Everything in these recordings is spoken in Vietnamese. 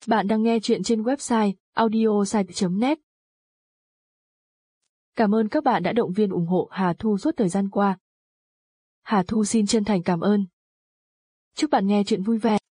Bạn đang nghe chuyện trên website audiosite.net. Cảm ơn các bạn đã động viên ủng hộ Hà Thu suốt thời gian qua. Hà Thu xin chân thành cảm ơn. Chúc bạn nghe chuyện vui vẻ.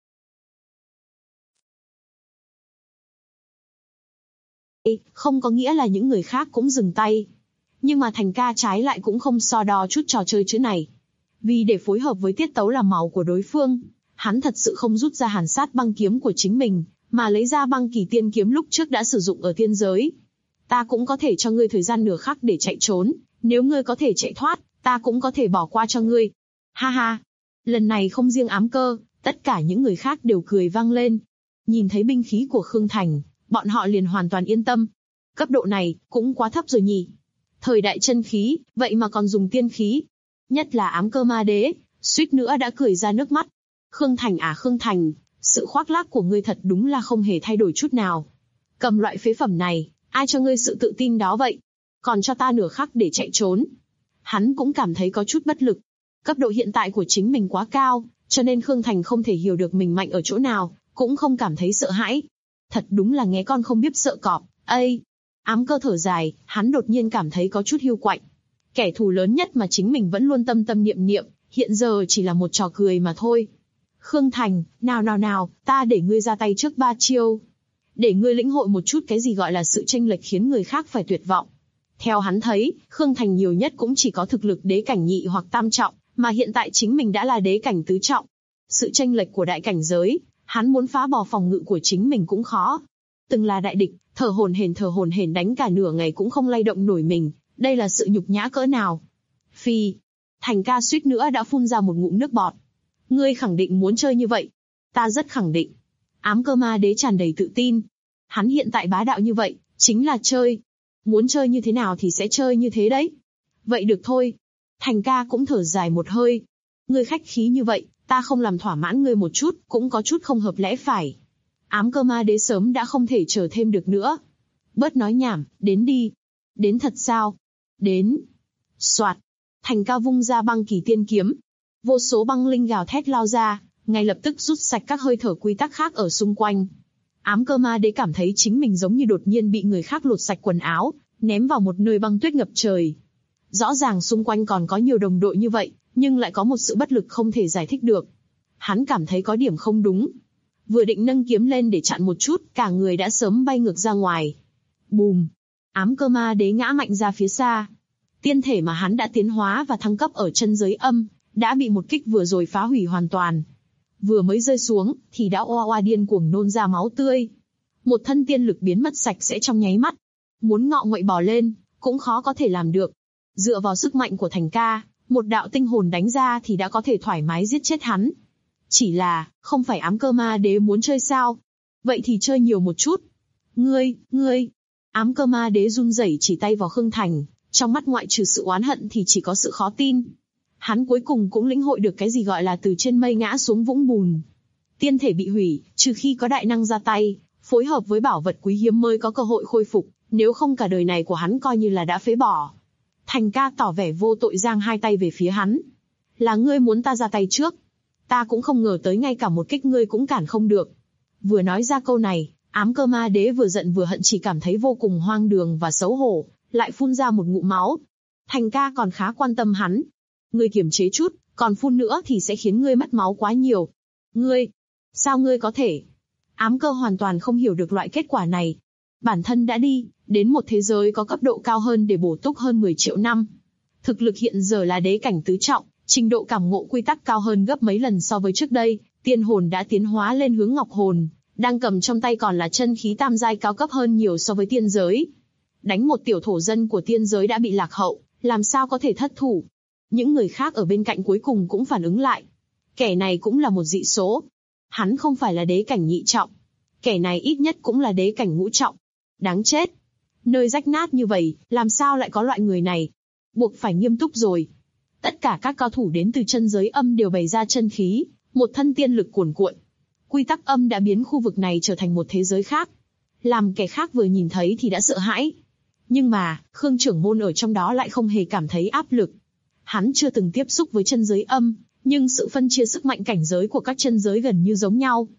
Không có nghĩa là những người khác cũng dừng tay. Nhưng mà Thành ca trái lại cũng không so đo chút trò chơi chữ này. Vì để phối hợp với tiết tấu làm màu của đối phương, hắn thật sự không rút ra hàn sát băng kiếm của chính mình, mà lấy ra băng kỳ tiên kiếm lúc trước đã sử dụng ở tiên giới. Ta cũng có thể cho ngươi thời gian nửa khắc để chạy trốn, nếu ngươi có thể chạy thoát, ta cũng có thể bỏ qua cho ngươi. Ha ha! Lần này không riêng Ám Cơ, tất cả những người khác đều cười vang lên. Nhìn thấy binh khí của Khương Thành, bọn họ liền hoàn toàn yên tâm. Cấp độ này, cũng quá thấp rồi nhỉ. Thời đại chân khí, vậy mà còn dùng tiên khí. Nhất là Ám Cơ Ma Đế, suýt nữa đã cười ra nước mắt. Khương Thành à Khương Thành, sự khoác lác của ngươi thật đúng là không hề thay đổi chút nào. Cầm loại phế phẩm này, ai cho ngươi sự tự tin đó vậy? Còn cho ta nửa khắc để chạy trốn. Hắn cũng cảm thấy có chút bất lực. Cấp độ hiện tại của chính mình quá cao, cho nên Khương Thành không thể hiểu được mình mạnh ở chỗ nào, cũng không cảm thấy sợ hãi. Thật đúng là nghe con không biết sợ cọp, ây! Ám Cơ thở dài, hắn đột nhiên cảm thấy có chút hiu quạnh. Kẻ thù lớn nhất mà chính mình vẫn luôn tâm tâm niệm niệm, hiện giờ chỉ là một trò cười mà thôi. Khương Thành, nào, ta để ngươi ra tay trước 3 chiêu. Để ngươi lĩnh hội một chút cái gì gọi là sự chênh lệch khiến người khác phải tuyệt vọng. Theo hắn thấy, Khương Thành nhiều nhất cũng chỉ có thực lực đế cảnh nhị hoặc tam trọng, mà hiện tại chính mình đã là đế cảnh tứ trọng. Sự chênh lệch của đại cảnh giới, hắn muốn phá bỏ phòng ngự của chính mình cũng khó. Từng là đại địch, thở hổn hển đánh cả nửa ngày cũng không lay động nổi mình, đây là sự nhục nhã cỡ nào. Phi, Thành ca suýt nữa đã phun ra một ngụm nước bọt. Ngươi khẳng định muốn chơi như vậy? Ta rất khẳng định. Ám Cơ Ma Đế tràn đầy tự tin. Hắn hiện tại bá đạo như vậy, chính là chơi. Muốn chơi như thế nào thì sẽ chơi như thế đấy. Vậy được thôi. Thành ca cũng thở dài một hơi. Ngươi khách khí như vậy, ta không làm thỏa mãn ngươi một chút, cũng có chút không hợp lẽ phải. Ám Cơ Ma Đế sớm đã không thể chờ thêm được nữa. Bớt nói nhảm, đến đi. Đến thật sao? Đến. Soạt. Thành ca vung ra băng kỳ tiên kiếm. Vô số băng linh gào thét lao ra, ngay lập tức rút sạch các hơi thở quy tắc khác ở xung quanh. Ám Cơ Ma Đế cảm thấy chính mình giống như đột nhiên bị người khác lột sạch quần áo, ném vào một nơi băng tuyết ngập trời. Rõ ràng xung quanh còn có nhiều đồng đội như vậy, nhưng lại có một sự bất lực không thể giải thích được. Hắn cảm thấy có điểm không đúng. Vừa định nâng kiếm lên để chặn một chút, cả người đã sớm bay ngược ra ngoài. Bùm! Ám Cơ Ma Đế ngã mạnh ra phía xa. Tiên thể mà hắn đã tiến hóa và thăng cấp ở chân giới âm, đã bị một kích vừa rồi phá hủy hoàn toàn. Vừa mới rơi xuống, thì đã oa oa điên cuồng nôn ra máu tươi. Một thân tiên lực biến mất sạch sẽ trong nháy mắt. Muốn ngọ nguậy bò lên, cũng khó có thể làm được. Dựa vào sức mạnh của Thành ca, một đạo tinh hồn đánh ra thì đã có thể thoải mái giết chết hắn. Chỉ là, không phải Ám Cơ Ma Đế muốn chơi sao? Vậy thì chơi nhiều một chút. Ngươi! Ám Cơ Ma Đế run rẩy chỉ tay vào Khương Thành, trong mắt ngoại trừ sự oán hận thì chỉ có sự khó tin. Hắn cuối cùng cũng lĩnh hội được cái gì gọi là từ trên mây ngã xuống vũng bùn. Tiên thể bị hủy, trừ khi có đại năng ra tay, phối hợp với bảo vật quý hiếm mới có cơ hội khôi phục, nếu không cả đời này của hắn coi như là đã phế bỏ. Thành ca tỏ vẻ vô tội giang hai tay về phía hắn. Là ngươi muốn ta ra tay trước. Ta cũng không ngờ tới ngay cả một kích ngươi cũng cản không được. Vừa nói ra câu này, Ám Cơ Ma Đế vừa giận vừa hận chỉ cảm thấy vô cùng hoang đường và xấu hổ, lại phun ra một ngụm máu. Thành ca còn khá quan tâm hắn. Ngươi kiềm chế chút, còn phun nữa thì sẽ khiến ngươi mất máu quá nhiều. Ngươi, sao ngươi có thể? Ám Cơ hoàn toàn không hiểu được loại kết quả này. Bản thân đã đi, đến một thế giới có cấp độ cao hơn để bổ túc hơn 10 triệu năm. Thực lực hiện giờ là đế cảnh tứ trọng, trình độ cảm ngộ quy tắc cao hơn gấp mấy lần so với trước đây, tiên hồn đã tiến hóa lên hướng ngọc hồn, đang cầm trong tay còn là chân khí tam giai cao cấp hơn nhiều so với tiên giới. Đánh một tiểu thổ dân của tiên giới đã bị lạc hậu, làm sao có thể thất thủ? Những người khác ở bên cạnh cuối cùng cũng phản ứng lại. Kẻ này cũng là một dị số. Hắn không phải là đế cảnh nhị trọng. Kẻ này ít nhất cũng là đế cảnh ngũ trọng. Đáng chết. Nơi rách nát như vậy, làm sao lại có loại người này? Buộc phải nghiêm túc rồi. Tất cả các cao thủ đến từ chân giới âm đều bày ra chân khí, một thân tiên lực cuồn cuộn. Quy tắc âm đã biến khu vực này trở thành một thế giới khác. Làm kẻ khác vừa nhìn thấy thì đã sợ hãi. Nhưng mà, Khương trưởng môn ở trong đó lại không hề cảm thấy áp lực. Hắn chưa từng tiếp xúc với chân giới âm, nhưng sự phân chia sức mạnh cảnh giới của các chân giới gần như giống nhau.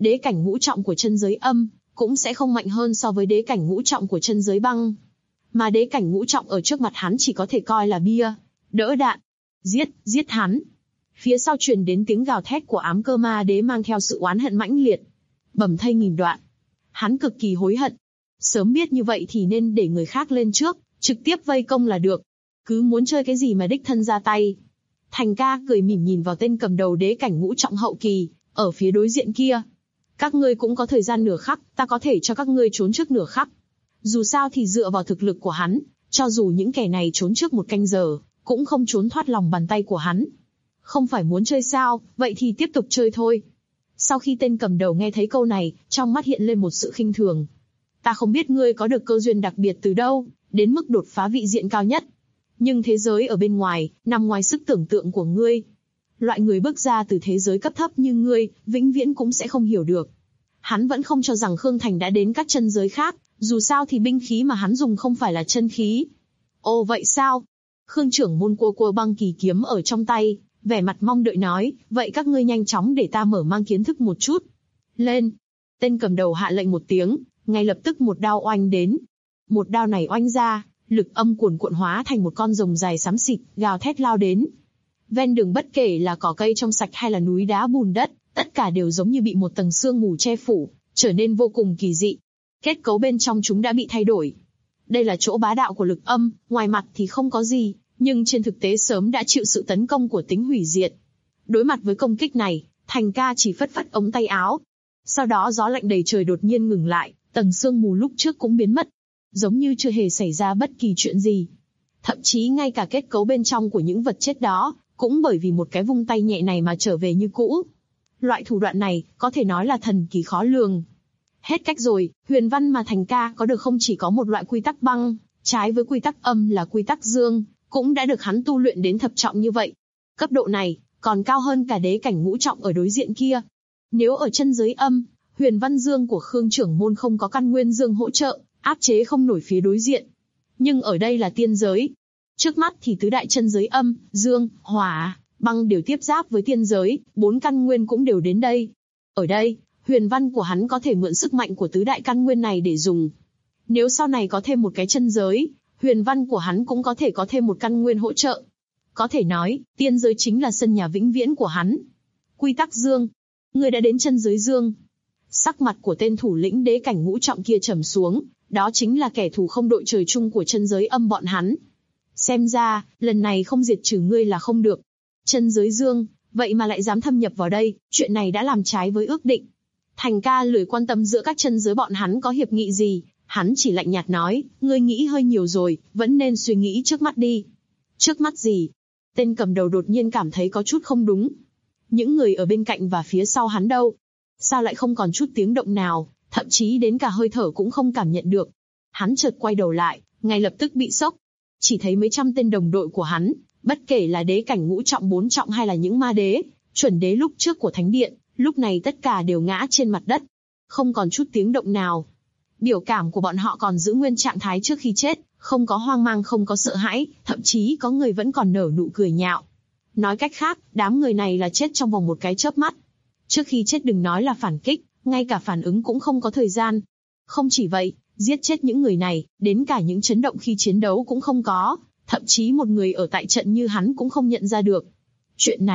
đế cảnh ngũ trọng của chân giới âm cũng sẽ không mạnh hơn so với đế cảnh ngũ trọng của chân giới băng. Mà đế cảnh ngũ trọng ở trước mặt hắn chỉ có thể coi là bia, đỡ đạn. Giết hắn. Phía sau truyền đến tiếng gào thét của ám cơ ma đế mang theo sự oán hận mãnh liệt. Bầm thây nghìn đoạn. Hắn cực kỳ hối hận. Sớm biết như vậy thì nên để người khác lên trước, trực tiếp vây công là được. Cứ muốn chơi cái gì mà đích thân ra tay. Thành ca cười mỉm nhìn vào tên cầm đầu đế cảnh ngũ trọng hậu kỳ, ở phía đối diện kia. Các ngươi cũng có thời gian nửa khắc, ta có thể cho các ngươi trốn trước nửa khắc. Dù sao thì dựa vào thực lực của hắn, cho dù những kẻ này trốn trước 1 canh giờ, cũng không trốn thoát lòng bàn tay của hắn. Không phải muốn chơi sao, vậy thì tiếp tục chơi thôi. Sau khi tên cầm đầu nghe thấy câu này, trong mắt hiện lên một sự khinh thường. Ta không biết ngươi có được cơ duyên đặc biệt từ đâu, đến mức đột phá vị diện cao nhất. Nhưng thế giới ở bên ngoài, nằm ngoài sức tưởng tượng của ngươi. Loại người bước ra từ thế giới cấp thấp như ngươi, vĩnh viễn cũng sẽ không hiểu được. Hắn vẫn không cho rằng Khương Thành đã đến các chân giới khác, dù sao thì binh khí mà hắn dùng không phải là chân khí. Ồ vậy sao? Khương trưởng môn cua băng kỳ kiếm ở trong tay, vẻ mặt mong đợi nói, vậy các ngươi nhanh chóng để ta mở mang kiến thức một chút. Lên! Tên cầm đầu hạ lệnh một tiếng, ngay lập tức một đao oanh đến. Một đao này oanh ra, lực âm cuồn cuộn hóa thành một con rồng dài xám xịt, gào thét lao đến. Ven đường bất kể là cỏ cây trong sạch hay là núi đá bùn đất, tất cả đều giống như bị một tầng sương mù che phủ, trở nên vô cùng kỳ dị. Kết cấu bên trong chúng đã bị thay đổi. Đây là chỗ bá đạo của lực âm, ngoài mặt thì không có gì, nhưng trên thực tế sớm đã chịu sự tấn công của tính hủy diệt. Đối mặt với công kích này, Thành ca chỉ phất phất ống tay áo. Sau đó gió lạnh đầy trời đột nhiên ngừng lại, tầng sương mù lúc trước cũng biến mất. Giống như chưa hề xảy ra bất kỳ chuyện gì. Thậm chí ngay cả kết cấu bên trong của những vật chết đó, cũng bởi vì một cái vung tay nhẹ này mà trở về như cũ. Loại thủ đoạn này, có thể nói là thần kỳ khó lường. Hết cách rồi, huyền văn mà Thành ca có được không chỉ có một loại quy tắc băng, trái với quy tắc âm là quy tắc dương, cũng đã được hắn tu luyện đến thập trọng như vậy. Cấp độ này, còn cao hơn cả đế cảnh ngũ trọng ở đối diện kia. Nếu ở chân giới âm, huyền văn dương của Khương trưởng môn không có căn nguyên dương hỗ trợ, áp chế không nổi phía đối diện. Nhưng ở đây là tiên giới. Trước mắt thì tứ đại chân giới âm, dương, hỏa, băng đều tiếp giáp với tiên giới, 4 căn nguyên cũng đều đến đây. Ở đây, huyền văn của hắn có thể mượn sức mạnh của tứ đại căn nguyên này để dùng. Nếu sau này có thêm một cái chân giới, huyền văn của hắn cũng có thể có thêm một căn nguyên hỗ trợ. Có thể nói, tiên giới chính là sân nhà vĩnh viễn của hắn. Quy tắc dương. Người đã đến chân giới dương. Sắc mặt của tên thủ lĩnh đế cảnh ngũ trọng kia trầm xuống, đó chính là kẻ thù không đội trời chung của chân giới âm bọn hắn. Xem ra, lần này không diệt trừ ngươi là không được. Chân giới dương, vậy mà lại dám thâm nhập vào đây, chuyện này đã làm trái với ước định. Thành ca lười quan tâm giữa các chân giới bọn hắn có hiệp nghị gì, hắn chỉ lạnh nhạt nói, ngươi nghĩ hơi nhiều rồi, vẫn nên suy nghĩ trước mắt đi. Trước mắt gì? Tên cầm đầu đột nhiên cảm thấy có chút không đúng. Những người ở bên cạnh và phía sau hắn đâu? Sao lại không còn chút tiếng động nào, thậm chí đến cả hơi thở cũng không cảm nhận được? Hắn chợt quay đầu lại, ngay lập tức bị sốc. Chỉ thấy mấy trăm tên đồng đội của hắn, bất kể là đế cảnh ngũ trọng 4 trọng hay là những ma đế, chuẩn đế lúc trước của thánh điện, lúc này tất cả đều ngã trên mặt đất. Không còn chút tiếng động nào. Biểu cảm của bọn họ còn giữ nguyên trạng thái trước khi chết, không có hoang mang, không có sợ hãi, thậm chí có người vẫn còn nở nụ cười nhạo. Nói cách khác, đám người này là chết trong vòng một cái chớp mắt. Trước khi chết đừng nói là phản kích, ngay cả phản ứng cũng không có thời gian. Không chỉ vậy, giết chết những người này, đến cả những chấn động khi chiến đấu cũng không có, thậm chí một người ở tại trận như hắn cũng không nhận ra được. Chuyện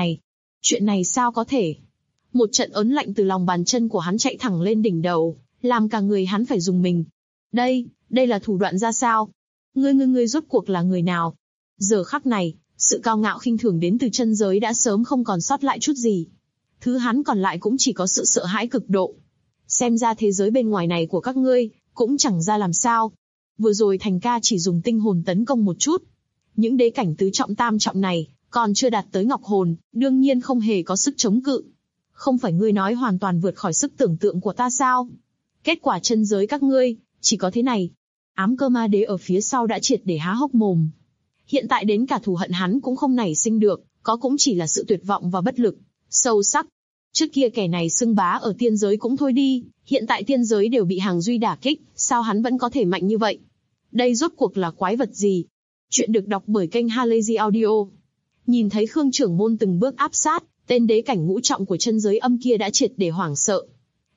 này sao có thể? Một trận ớn lạnh từ lòng bàn chân của hắn chạy thẳng lên đỉnh đầu, làm cả người hắn phải rùng mình. Đây là thủ đoạn ra sao? Ngươi rốt cuộc là người nào? Giờ khắc này, sự cao ngạo khinh thường đến từ chân giới đã sớm không còn sót lại chút gì. Thứ hắn còn lại cũng chỉ có sự sợ hãi cực độ. Xem ra thế giới bên ngoài này của các ngươi, cũng chẳng ra làm sao. Vừa rồi Thành ca chỉ dùng tinh hồn tấn công một chút. Những đế cảnh tứ trọng tam trọng này, còn chưa đạt tới ngọc hồn, đương nhiên không hề có sức chống cự. Không phải ngươi nói hoàn toàn vượt khỏi sức tưởng tượng của ta sao? Kết quả chân giới các ngươi, chỉ có thế này. Ám cơ ma đế ở phía sau đã triệt để há hốc mồm. Hiện tại đến cả thù hận hắn cũng không nảy sinh được, có cũng chỉ là sự tuyệt vọng và bất lực, sâu sắc. Trước kia kẻ này xưng bá ở tiên giới cũng thôi đi, hiện tại tiên giới đều bị hàng duy đả kích, sao hắn vẫn có thể mạnh như vậy? Đây rốt cuộc là quái vật gì? Chuyện được đọc bởi kênh Halazy Audio. Nhìn thấy Khương trưởng môn từng bước áp sát, tên đế cảnh ngũ trọng của chân giới âm kia đã triệt để hoảng sợ.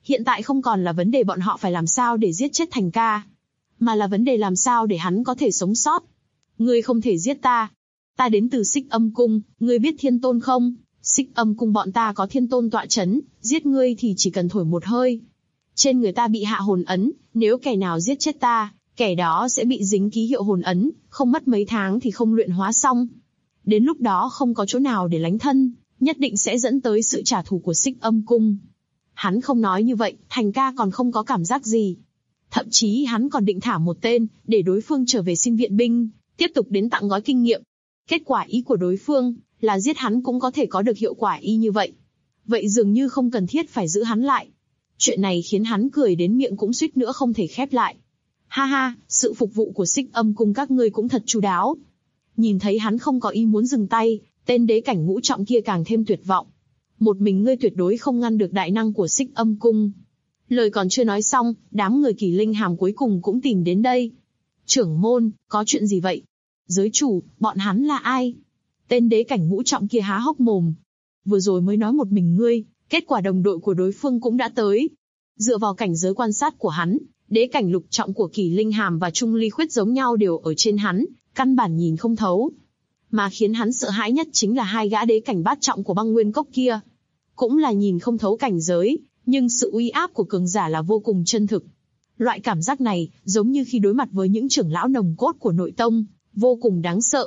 Hiện tại không còn là vấn đề bọn họ phải làm sao để giết chết Thành ca, mà là vấn đề làm sao để hắn có thể sống sót. Ngươi không thể giết ta. Ta đến từ Xích Âm Cung, ngươi biết Thiên Tôn không? Xích Âm Cung bọn ta có Thiên Tôn tọa chấn, giết ngươi thì chỉ cần thổi một hơi. Trên người ta bị hạ hồn ấn, nếu kẻ nào giết chết ta, kẻ đó sẽ bị dính ký hiệu hồn ấn, không mất mấy tháng thì không luyện hóa xong. Đến lúc đó không có chỗ nào để lánh thân, nhất định sẽ dẫn tới sự trả thù của Xích Âm Cung. Hắn không nói như vậy, Thành ca còn không có cảm giác gì. Thậm chí hắn còn định thả một tên, để đối phương trở về xin viện binh, tiếp tục đến tặng gói kinh nghiệm. Kết quả ý của đối phương là giết hắn cũng có thể có được hiệu quả y như vậy. Vậy dường như không cần thiết phải giữ hắn lại. Chuyện này khiến hắn cười đến miệng cũng suýt nữa không thể khép lại. Ha ha, sự phục vụ của Xích Âm Cung các ngươi cũng thật chu đáo. Nhìn thấy hắn không có ý muốn dừng tay, tên đế cảnh ngũ trọng kia càng thêm tuyệt vọng. Một mình ngươi tuyệt đối không ngăn được đại năng của Xích Âm Cung. Lời còn chưa nói xong, đám người Kỳ Linh Hàm cuối cùng cũng tìm đến đây. Trưởng môn, có chuyện gì vậy? Giới chủ, bọn hắn là ai? Tên đế cảnh ngũ trọng kia há hốc mồm. Vừa rồi mới nói một mình ngươi, kết quả đồng đội của đối phương cũng đã tới. Dựa vào cảnh giới quan sát của hắn, đế cảnh lục trọng của Kỳ Linh Hàm và Trung Ly Khuyết giống nhau đều ở trên hắn, căn bản nhìn không thấu. Mà khiến hắn sợ hãi nhất chính là hai gã đế cảnh bát trọng của Băng Nguyên Cốc kia. Cũng là nhìn không thấu cảnh giới, nhưng sự uy áp của cường giả là vô cùng chân thực. Loại cảm giác này, giống như khi đối mặt với những trưởng lão nòng cốt của nội tông, vô cùng đáng sợ.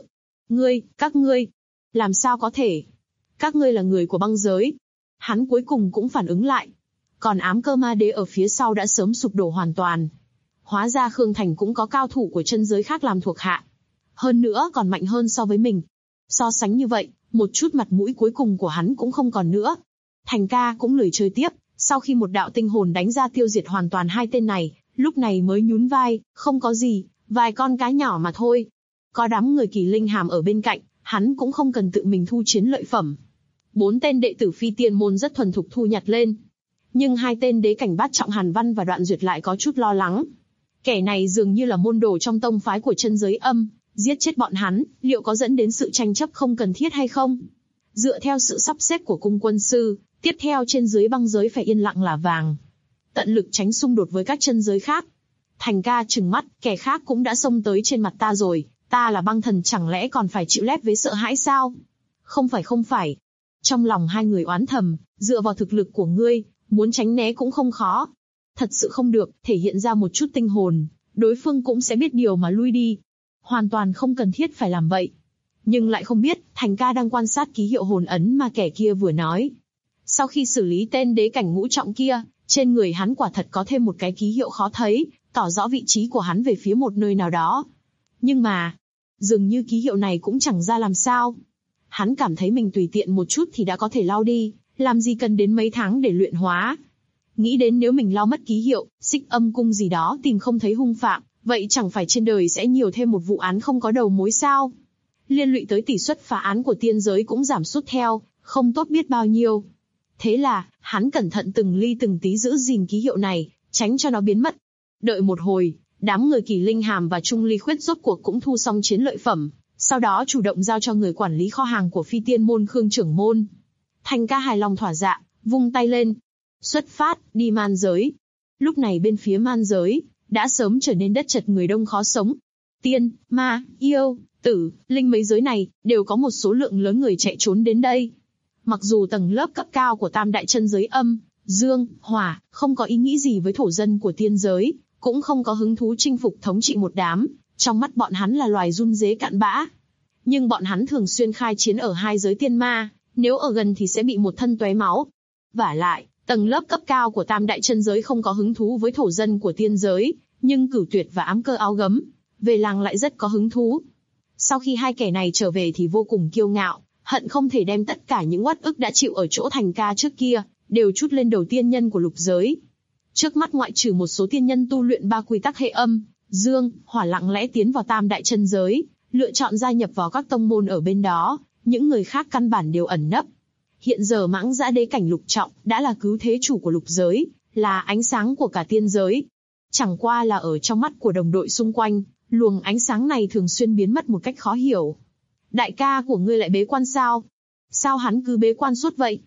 Các ngươi, làm sao có thể? Các ngươi là người của băng giới. Hắn cuối cùng cũng phản ứng lại. Còn ám cơ ma đế ở phía sau đã sớm sụp đổ hoàn toàn. Hóa ra Khương Thành cũng có cao thủ của chân giới khác làm thuộc hạ. Hơn nữa còn mạnh hơn so với mình. So sánh như vậy, một chút mặt mũi cuối cùng của hắn cũng không còn nữa. Thành ca cũng lười chơi tiếp, sau khi một đạo tinh hồn đánh ra tiêu diệt hoàn toàn hai tên này, lúc này mới nhún vai, không có gì, vài con cá nhỏ mà thôi. Có đám người Kỳ Linh Hàm ở bên cạnh, hắn cũng không cần tự mình thu chiến lợi phẩm. 4 tên đệ tử Phi Tiên môn rất thuần thục thu nhặt lên. Nhưng hai tên đế cảnh bát trọng Hàn Văn và Đoạn Duyệt lại có chút lo lắng. Kẻ này dường như là môn đồ trong tông phái của chân giới âm, giết chết bọn hắn, liệu có dẫn đến sự tranh chấp không cần thiết hay không? Dựa theo sự sắp xếp của cung quân sư, tiếp theo trên dưới băng giới phải yên lặng là vàng. Tận lực tránh xung đột với các chân giới khác. Thành ca trừng mắt, kẻ khác cũng đã xông tới trên mặt ta rồi, ta là băng thần chẳng lẽ còn phải chịu lép với sợ hãi sao? Không phải. Trong lòng hai người oán thầm, dựa vào thực lực của ngươi, muốn tránh né cũng không khó. Thật sự không được, thể hiện ra một chút tinh hồn, đối phương cũng sẽ biết điều mà lui đi. Hoàn toàn không cần thiết phải làm vậy. Nhưng lại không biết, Thành ca đang quan sát ký hiệu hồn ấn mà kẻ kia vừa nói. Sau khi xử lý tên đế cảnh ngũ trọng kia, trên người hắn quả thật có thêm một cái ký hiệu khó thấy, tỏ rõ vị trí của hắn về phía một nơi nào đó. Nhưng mà, dường như ký hiệu này cũng chẳng ra làm sao. Hắn cảm thấy mình tùy tiện một chút thì đã có thể lau đi, làm gì cần đến mấy tháng để luyện hóa. Nghĩ đến nếu mình lau mất ký hiệu, Xích Âm Cung gì đó tìm không thấy hung phạm, vậy chẳng phải trên đời sẽ nhiều thêm một vụ án không có đầu mối sao? Liên lụy tới tỷ suất phá án của tiên giới cũng giảm sút theo, không tốt biết bao nhiêu. Thế là, hắn cẩn thận từng ly từng tí giữ gìn ký hiệu này, tránh cho nó biến mất. Đợi một hồi, đám người Kỳ Linh Hàm và Trung Ly Khuyết rốt cuộc cũng thu xong chiến lợi phẩm, sau đó chủ động giao cho người quản lý kho hàng của Phi Tiên môn Khương trưởng môn. Thành ca hài lòng thỏa dạ, vung tay lên. Xuất phát, đi man giới. Lúc này bên phía man giới, đã sớm trở nên đất chật người đông khó sống. Tiên, ma, yêu, tử, linh mấy giới này, đều có một số lượng lớn người chạy trốn đến đây. Mặc dù tầng lớp cấp cao của tam đại chân giới âm, dương, hỏa, không có ý nghĩ gì với thổ dân của tiên giới, cũng không có hứng thú chinh phục thống trị một đám, trong mắt bọn hắn là loài run rế cặn bã. Nhưng bọn hắn thường xuyên khai chiến ở hai giới tiên ma, nếu ở gần thì sẽ bị một thân tóe máu. Vả lại, tầng lớp cấp cao của tam đại chân giới không có hứng thú với thổ dân của tiên giới, nhưng Cửu Tuyệt và Ám Cơ Áo Gấm, về làng lại rất có hứng thú. Sau khi hai kẻ này trở về thì vô cùng kiêu ngạo, hận không thể đem tất cả những uất ức đã chịu ở chỗ Thành ca trước kia, đều trút lên đầu tiên nhân của lục giới. Trước mắt ngoại trừ một số tiên nhân tu luyện 3 quy tắc hệ âm, dương, hỏa lặng lẽ tiến vào tam đại chân giới, lựa chọn gia nhập vào các tông môn ở bên đó, những người khác căn bản đều ẩn nấp. Hiện giờ Mãng Dã đế cảnh lục trọng đã là cứu thế chủ của lục giới, là ánh sáng của cả tiên giới. Chẳng qua là ở trong mắt của đồng đội xung quanh, luồng ánh sáng này thường xuyên biến mất một cách khó hiểu. Đại ca của ngươi lại bế quan sao? Sao hắn cứ bế quan suốt vậy?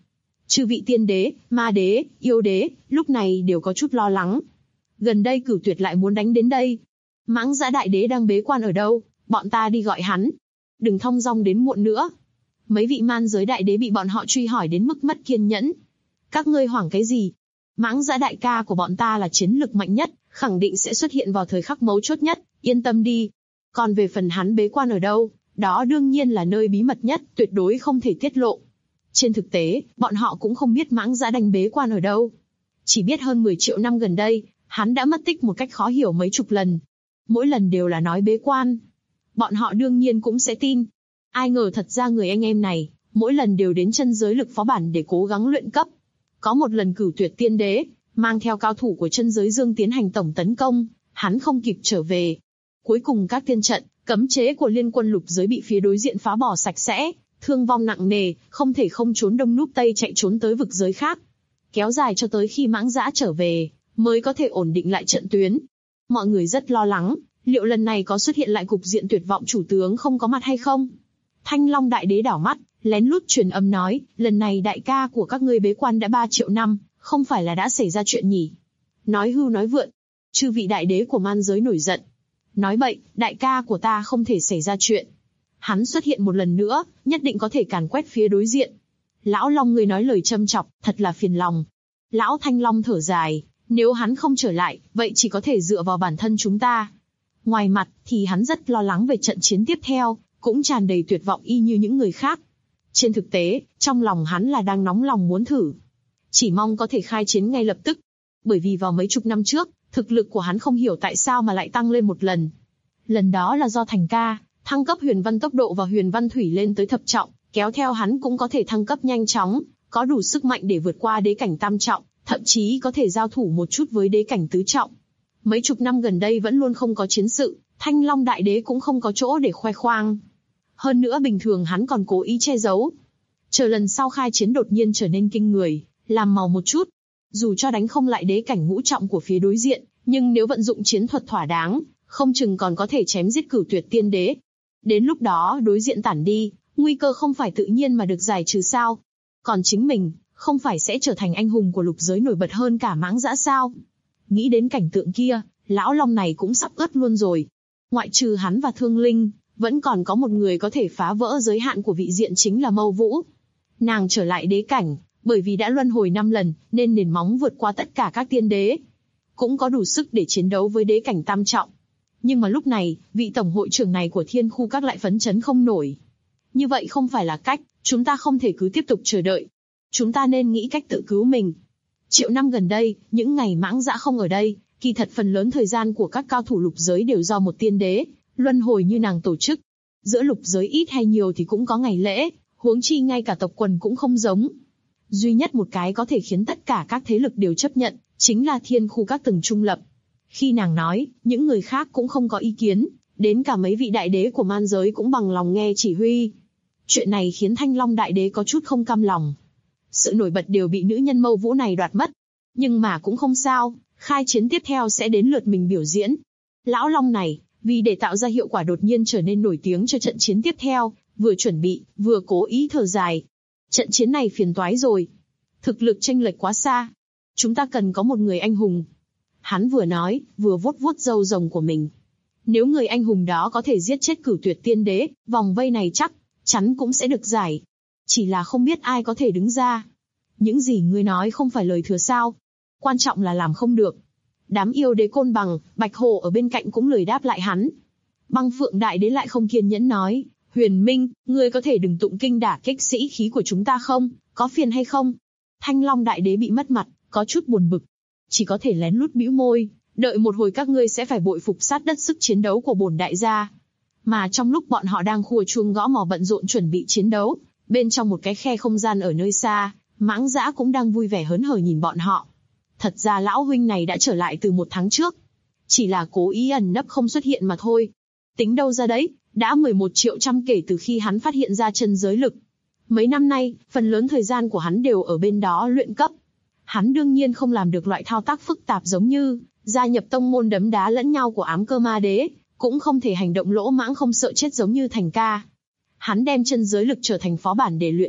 Chư vị tiên đế, ma đế, yêu đế, lúc này đều có chút lo lắng. Gần đây Cửu Tuyệt lại muốn đánh đến đây. Mãng Dã đại đế đang bế quan ở đâu, bọn ta đi gọi hắn. Đừng thong dong đến muộn nữa. Mấy vị man giới đại đế bị bọn họ truy hỏi đến mức mất kiên nhẫn. Các ngươi hoảng cái gì? Mãng Dã đại ca của bọn ta là chiến lực mạnh nhất, khẳng định sẽ xuất hiện vào thời khắc mấu chốt nhất, yên tâm đi. Còn về phần hắn bế quan ở đâu, đó đương nhiên là nơi bí mật nhất, tuyệt đối không thể tiết lộ. Trên thực tế, bọn họ cũng không biết Mãng Dã đang bế quan ở đâu. Chỉ biết hơn 10 triệu năm gần đây, hắn đã mất tích một cách khó hiểu mấy chục lần. Mỗi lần đều là nói bế quan. Bọn họ đương nhiên cũng sẽ tin. Ai ngờ thật ra người anh em này, mỗi lần đều đến chân giới lực phó bản để cố gắng luyện cấp. Có một lần Cửu Tuyệt tiên đế, mang theo cao thủ của chân giới dương tiến hành tổng tấn công, hắn không kịp trở về. Cuối cùng các tiên trận, cấm chế của liên quân lục giới bị phía đối diện phá bỏ sạch sẽ, thương vong nặng nề, không thể không trốn đông núp tây chạy trốn tới vực giới khác. Kéo dài cho tới khi Mãng Dã trở về, mới có thể ổn định lại trận tuyến. Mọi người rất lo lắng, liệu lần này có xuất hiện lại cục diện tuyệt vọng chủ tướng không có mặt hay không? Thanh Long đại đế đảo mắt, lén lút truyền âm nói, lần này đại ca của các ngươi bế quan đã 3 triệu năm, không phải là đã xảy ra chuyện nhỉ? Nói hưu nói vượn. Chư vị đại đế của man giới nổi giận. Nói bậy, đại ca của ta không thể xảy ra chuyện. Hắn xuất hiện một lần nữa, nhất định có thể càn quét phía đối diện. Lão Long người nói lời châm chọc, thật là phiền lòng. Lão Thanh Long thở dài, nếu hắn không trở lại, vậy chỉ có thể dựa vào bản thân chúng ta. Ngoài mặt, thì hắn rất lo lắng về trận chiến tiếp theo, cũng tràn đầy tuyệt vọng y như những người khác. Trên thực tế, trong lòng hắn là đang nóng lòng muốn thử. Chỉ mong có thể khai chiến ngay lập tức. Bởi vì vào mấy chục năm trước, thực lực của hắn không hiểu tại sao mà lại tăng lên một lần. Lần đó là do Thành Ca thăng cấp huyền văn tốc độ và huyền văn thủy lên tới thập trọng, kéo theo hắn cũng có thể thăng cấp nhanh chóng, có đủ sức mạnh để vượt qua đế cảnh tam trọng, thậm chí có thể giao thủ một chút với đế cảnh tứ trọng. Mấy chục năm gần đây vẫn luôn không có chiến sự, Thanh Long đại đế cũng không có chỗ để khoe khoang. Hơn nữa bình thường hắn còn cố ý che giấu. Chờ lần sau khai chiến đột nhiên trở nên kinh người, làm màu một chút. Dù cho đánh không lại đế cảnh ngũ trọng của phía đối diện, nhưng nếu vận dụng chiến thuật thỏa đáng, không chừng còn có thể chém giết Cửu Tuyệt tiên đế. Đến lúc đó đối diện tản đi, nguy cơ không phải tự nhiên mà được giải trừ sao? Còn chính mình, không phải sẽ trở thành anh hùng của lục giới nổi bật hơn cả Mãng Dã sao? Nghĩ đến cảnh tượng kia, lão Long này cũng sắp ướt luôn rồi. Ngoại trừ hắn và Thương Linh, vẫn còn có một người có thể phá vỡ giới hạn của vị diện chính là Mâu Vũ. Nàng trở lại đế cảnh, bởi vì đã luân hồi 5 lần, nên nền móng vượt qua tất cả các tiên đế. Cũng có đủ sức để chiến đấu với đế cảnh tam trọng. Nhưng mà lúc này, vị tổng hội trưởng này của Thiên Khu Các lại phấn chấn không nổi. Như vậy không phải là cách, chúng ta không thể cứ tiếp tục chờ đợi. Chúng ta nên nghĩ cách tự cứu mình. Triệu năm gần đây, những ngày Mãng Dã không ở đây, kỳ thật phần lớn thời gian của các cao thủ lục giới đều do một tiên đế, luân hồi như nàng tổ chức. Giữa lục giới ít hay nhiều thì cũng có ngày lễ, huống chi ngay cả tộc quần cũng không giống. Duy nhất một cái có thể khiến tất cả các thế lực đều chấp nhận, chính là Thiên Khu Các từng trung lập. Khi nàng nói, những người khác cũng không có ý kiến, đến cả mấy vị đại đế của man giới cũng bằng lòng nghe chỉ huy. Chuyện này khiến Thanh Long đại đế có chút không cam lòng. Sự nổi bật đều bị nữ nhân Mâu Vũ này đoạt mất. Nhưng mà cũng không sao, khai chiến tiếp theo sẽ đến lượt mình biểu diễn. Lão Long này, vì để tạo ra hiệu quả đột nhiên trở nên nổi tiếng cho trận chiến tiếp theo, vừa chuẩn bị, vừa cố ý thở dài. Trận chiến này phiền toái rồi. Thực lực chênh lệch quá xa. Chúng ta cần có một người anh hùng. Hắn vừa nói, vừa vuốt vuốt râu rồng của mình. Nếu người anh hùng đó có thể giết chết Cửu Tuyệt tiên đế, vòng vây này chắc chắn cũng sẽ được giải. Chỉ là không biết ai có thể đứng ra. Những gì ngươi nói không phải lời thừa sao? Quan trọng là làm không được. Đám yêu đế Côn Bằng, Bạch Hổ ở bên cạnh cũng lười đáp lại hắn. Băng Phượng đại đế lại không kiên nhẫn nói, Huyền Minh, ngươi có thể đừng tụng kinh đả kích sĩ khí của chúng ta không? Có phiền hay không? Thanh Long đại đế bị mất mặt, có chút buồn bực. Chỉ có thể lén lút bĩu môi, đợi một hồi các ngươi sẽ phải bội phục sát đất sức chiến đấu của bổn đại gia. Mà trong lúc bọn họ đang khua chuông gõ mò bận rộn chuẩn bị chiến đấu, bên trong một cái khe không gian ở nơi xa, Mãng Dã cũng đang vui vẻ hớn hở nhìn bọn họ. Thật ra lão huynh này đã trở lại từ 1 tháng trước. Chỉ là cố ý ẩn nấp không xuất hiện mà thôi. Tính đâu ra đấy, đã 11 triệu trăm kể từ khi hắn phát hiện ra chân giới lực. Mấy năm nay, phần lớn thời gian của hắn đều ở bên đó luyện cấp. Hắn đương nhiên không làm được loại thao tác phức tạp giống như gia nhập tông môn đấm đá lẫn nhau của Ám Cơ Ma Đế, cũng không thể hành động lỗ mãng không sợ chết giống như Thành Ca. Hắn đem chân giới lực trở thành phó bản để luyện cấp,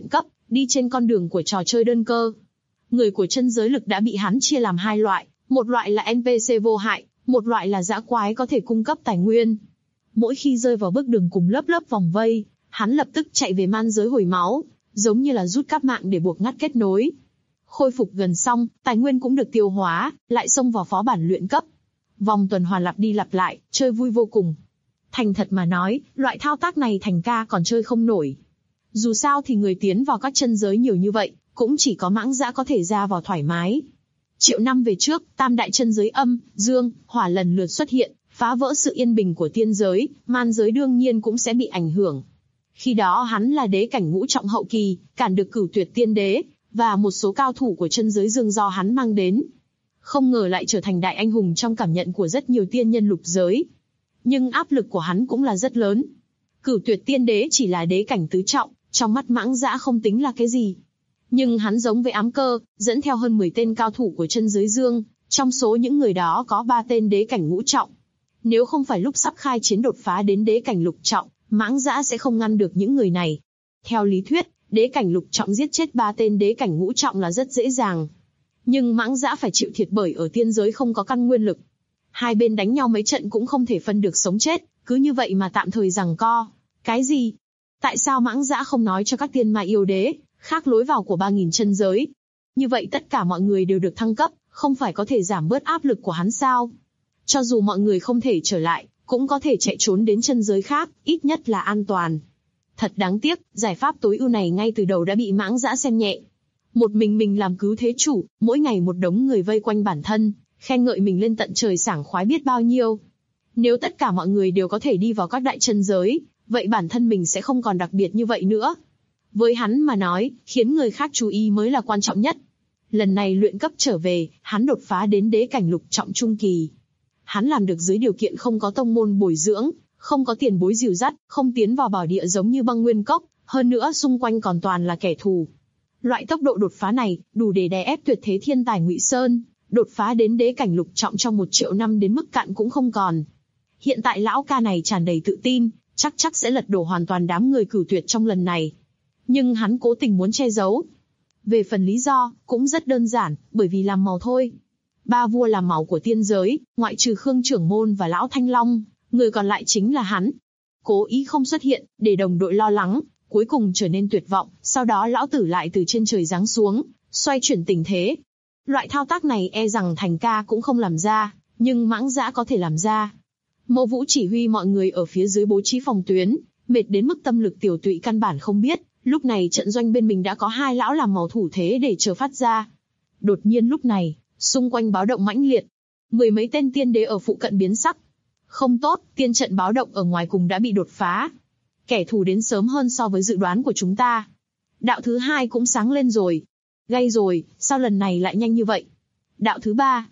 đi trên con đường của trò chơi đơn cơ. Người của chân giới lực đã bị hắn chia làm hai loại, một loại là NPC vô hại, một loại là dã quái có thể cung cấp tài nguyên. Mỗi khi rơi vào bước đường cùng lớp vòng vây, hắn lập tức chạy về man giới hồi máu, giống như là rút cáp mạng để buộc ngắt kết nối. Khôi phục gần xong, tài nguyên cũng được tiêu hóa, lại xông vào phó bản luyện cấp. Vòng tuần hoàn lặp đi lặp lại, chơi vui vô cùng. Thành thật mà nói, loại thao tác này Thành ca còn chơi không nổi. Dù sao thì người tiến vào các chân giới nhiều như vậy, cũng chỉ có mãng dã có thể ra vào thoải mái. Triệu năm về trước, tam đại chân giới âm, dương, hỏa lần lượt xuất hiện, phá vỡ sự yên bình của tiên giới, man giới đương nhiên cũng sẽ bị ảnh hưởng. Khi đó hắn là đế cảnh ngũ trọng hậu kỳ, cản được Cửu Tuyệt tiên đế, và một số cao thủ của chân giới dương do hắn mang đến. Không ngờ lại trở thành đại anh hùng trong cảm nhận của rất nhiều tiên nhân lục giới. Nhưng áp lực của hắn cũng là rất lớn. Cửu Tuyệt tiên đế chỉ là đế cảnh tứ trọng, trong mắt mãng dã không tính là cái gì. Nhưng hắn giống với ám cơ, dẫn theo hơn 10 tên cao thủ của chân giới dương, trong số những người đó có 3 tên đế cảnh ngũ trọng. Nếu không phải lúc sắp khai chiến đột phá đến đế cảnh lục trọng, mãng dã sẽ không ngăn được những người này. Theo lý thuyết, đế cảnh lục trọng giết chết 3 tên đế cảnh ngũ trọng là rất dễ dàng. Nhưng mãng dã phải chịu thiệt bởi ở tiên giới không có căn nguyên lực. Hai bên đánh nhau mấy trận cũng không thể phân được sống chết, cứ như vậy mà tạm thời giằng co. Cái gì? Tại sao mãng dã không nói cho các tiên ma yêu đế, khác lối vào của 3.000 chân giới? Như vậy tất cả mọi người đều được thăng cấp, không phải có thể giảm bớt áp lực của hắn sao? Cho dù mọi người không thể trở lại, cũng có thể chạy trốn đến chân giới khác, ít nhất là an toàn. Thật đáng tiếc, giải pháp tối ưu này ngay từ đầu đã bị mãng dã xem nhẹ. Một mình làm cứu thế chủ, mỗi ngày một đống người vây quanh bản thân, khen ngợi mình lên tận trời sảng khoái biết bao nhiêu. Nếu tất cả mọi người đều có thể đi vào các đại chân giới, vậy bản thân mình sẽ không còn đặc biệt như vậy nữa. Với hắn mà nói, khiến người khác chú ý mới là quan trọng nhất. Lần này luyện cấp trở về, hắn đột phá đến đế cảnh lục trọng trung kỳ. Hắn làm được dưới điều kiện không có tông môn bồi dưỡng, không có tiền bối dìu dắt, không tiến vào bảo địa giống như băng nguyên cốc, hơn nữa xung quanh còn toàn là kẻ thù. Loại tốc độ đột phá này, đủ để đè ép tuyệt thế thiên tài Ngụy Sơn, đột phá đến đế cảnh lục trọng trong 1 triệu năm đến mức cạn cũng không còn. Hiện tại lão ca này tràn đầy tự tin, chắc sẽ lật đổ hoàn toàn đám người Cửu Tuyệt trong lần này. Nhưng hắn cố tình muốn che giấu. Về phần lý do, cũng rất đơn giản, bởi vì làm màu thôi. 3 vua làm màu của tiên giới, ngoại trừ Khương Trưởng Môn và Lão Thanh Long, người còn lại chính là hắn. Cố ý không xuất hiện, để đồng đội lo lắng, cuối cùng trở nên tuyệt vọng, sau đó lão tử lại từ trên trời giáng xuống, xoay chuyển tình thế. Loại thao tác này e rằng Thành ca cũng không làm ra, nhưng mãng dã có thể làm ra. Mâu Vũ chỉ huy mọi người ở phía dưới bố trí phòng tuyến, mệt đến mức tâm lực tiểu tụy căn bản không biết, lúc này trận doanh bên mình đã có 2 lão làm màu thủ thế để chờ phát ra. Đột nhiên lúc này, xung quanh báo động mãnh liệt. 10 mấy tên tiên đế ở phụ cận biến sắc. Không tốt, tiên trận báo động ở ngoài cùng đã bị đột phá. Kẻ thù đến sớm hơn so với dự đoán của chúng ta. Đạo thứ 2 cũng sáng lên rồi. Gay rồi, sao lần này lại nhanh như vậy? Đạo thứ 3,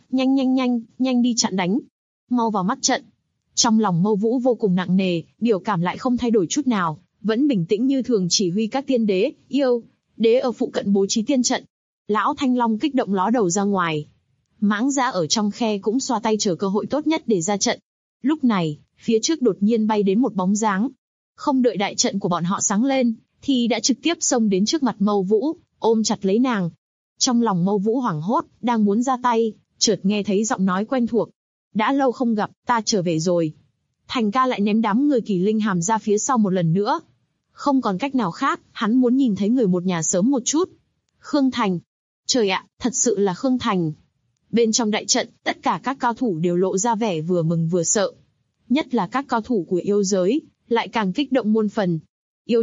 nhanh đi chặn đánh. Mau vào mắt trận. Trong lòng Mâu Vũ vô cùng nặng nề, biểu cảm lại không thay đổi chút nào, vẫn bình tĩnh như thường chỉ huy các tiên đế, yêu, đế ở phụ cận bố trí tiên trận. Lão Thanh Long kích động ló đầu ra ngoài. Mãng dã ở trong khe cũng xoa tay chờ cơ hội tốt nhất để ra trận. Lúc này, phía trước đột nhiên bay đến một bóng dáng. Không đợi đại trận của bọn họ sáng lên, thì đã trực tiếp xông đến trước mặt Mâu Vũ, ôm chặt lấy nàng. Trong lòng Mâu Vũ hoảng hốt, đang muốn ra tay, chợt nghe thấy giọng nói quen thuộc. Đã lâu không gặp, ta trở về rồi. Thành ca lại ném đám người Kỳ Linh Hàm ra phía sau một lần nữa. Không còn cách nào khác, hắn muốn nhìn thấy người một nhà sớm một chút. Khương Thành. Trời ạ, thật sự là Khương Thành. Bên trong đại trận, tất cả các cao thủ đều lộ ra vẻ vừa mừng vừa sợ. Nhất là các cao thủ của yêu giới, lại càng kích động muôn phần. Yêu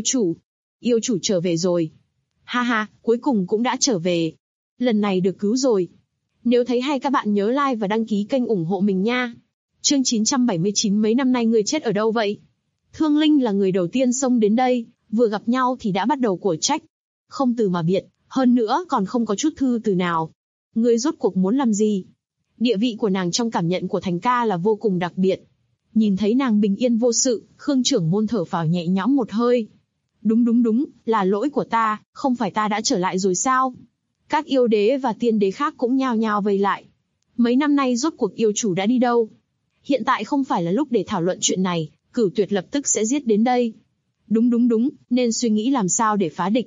chủ trở về rồi. Ha ha, cuối cùng cũng đã trở về. Lần này được cứu rồi. Nếu thấy hay các bạn nhớ like và đăng ký kênh ủng hộ mình nha. Chương 979 mấy năm nay ngươi chết ở đâu vậy? Thương Linh là người đầu tiên xông đến đây, vừa gặp nhau thì đã bắt đầu của trách. Không từ mà biệt, hơn nữa còn không có chút thư từ nào. Ngươi rốt cuộc muốn làm gì? Địa vị của nàng trong cảm nhận của Thành ca là vô cùng đặc biệt. Nhìn thấy nàng bình yên vô sự, Khương Trưởng Môn thở phào nhẹ nhõm một hơi. Đúng, là lỗi của ta, không phải ta đã trở lại rồi sao? Các yêu đế và tiên đế khác cũng nhao nhao vây lại. Mấy năm nay rốt cuộc yêu chủ đã đi đâu? Hiện tại không phải là lúc để thảo luận chuyện này, Cửu Tuyệt lập tức sẽ giết đến đây. Đúng, nên suy nghĩ làm sao để phá địch.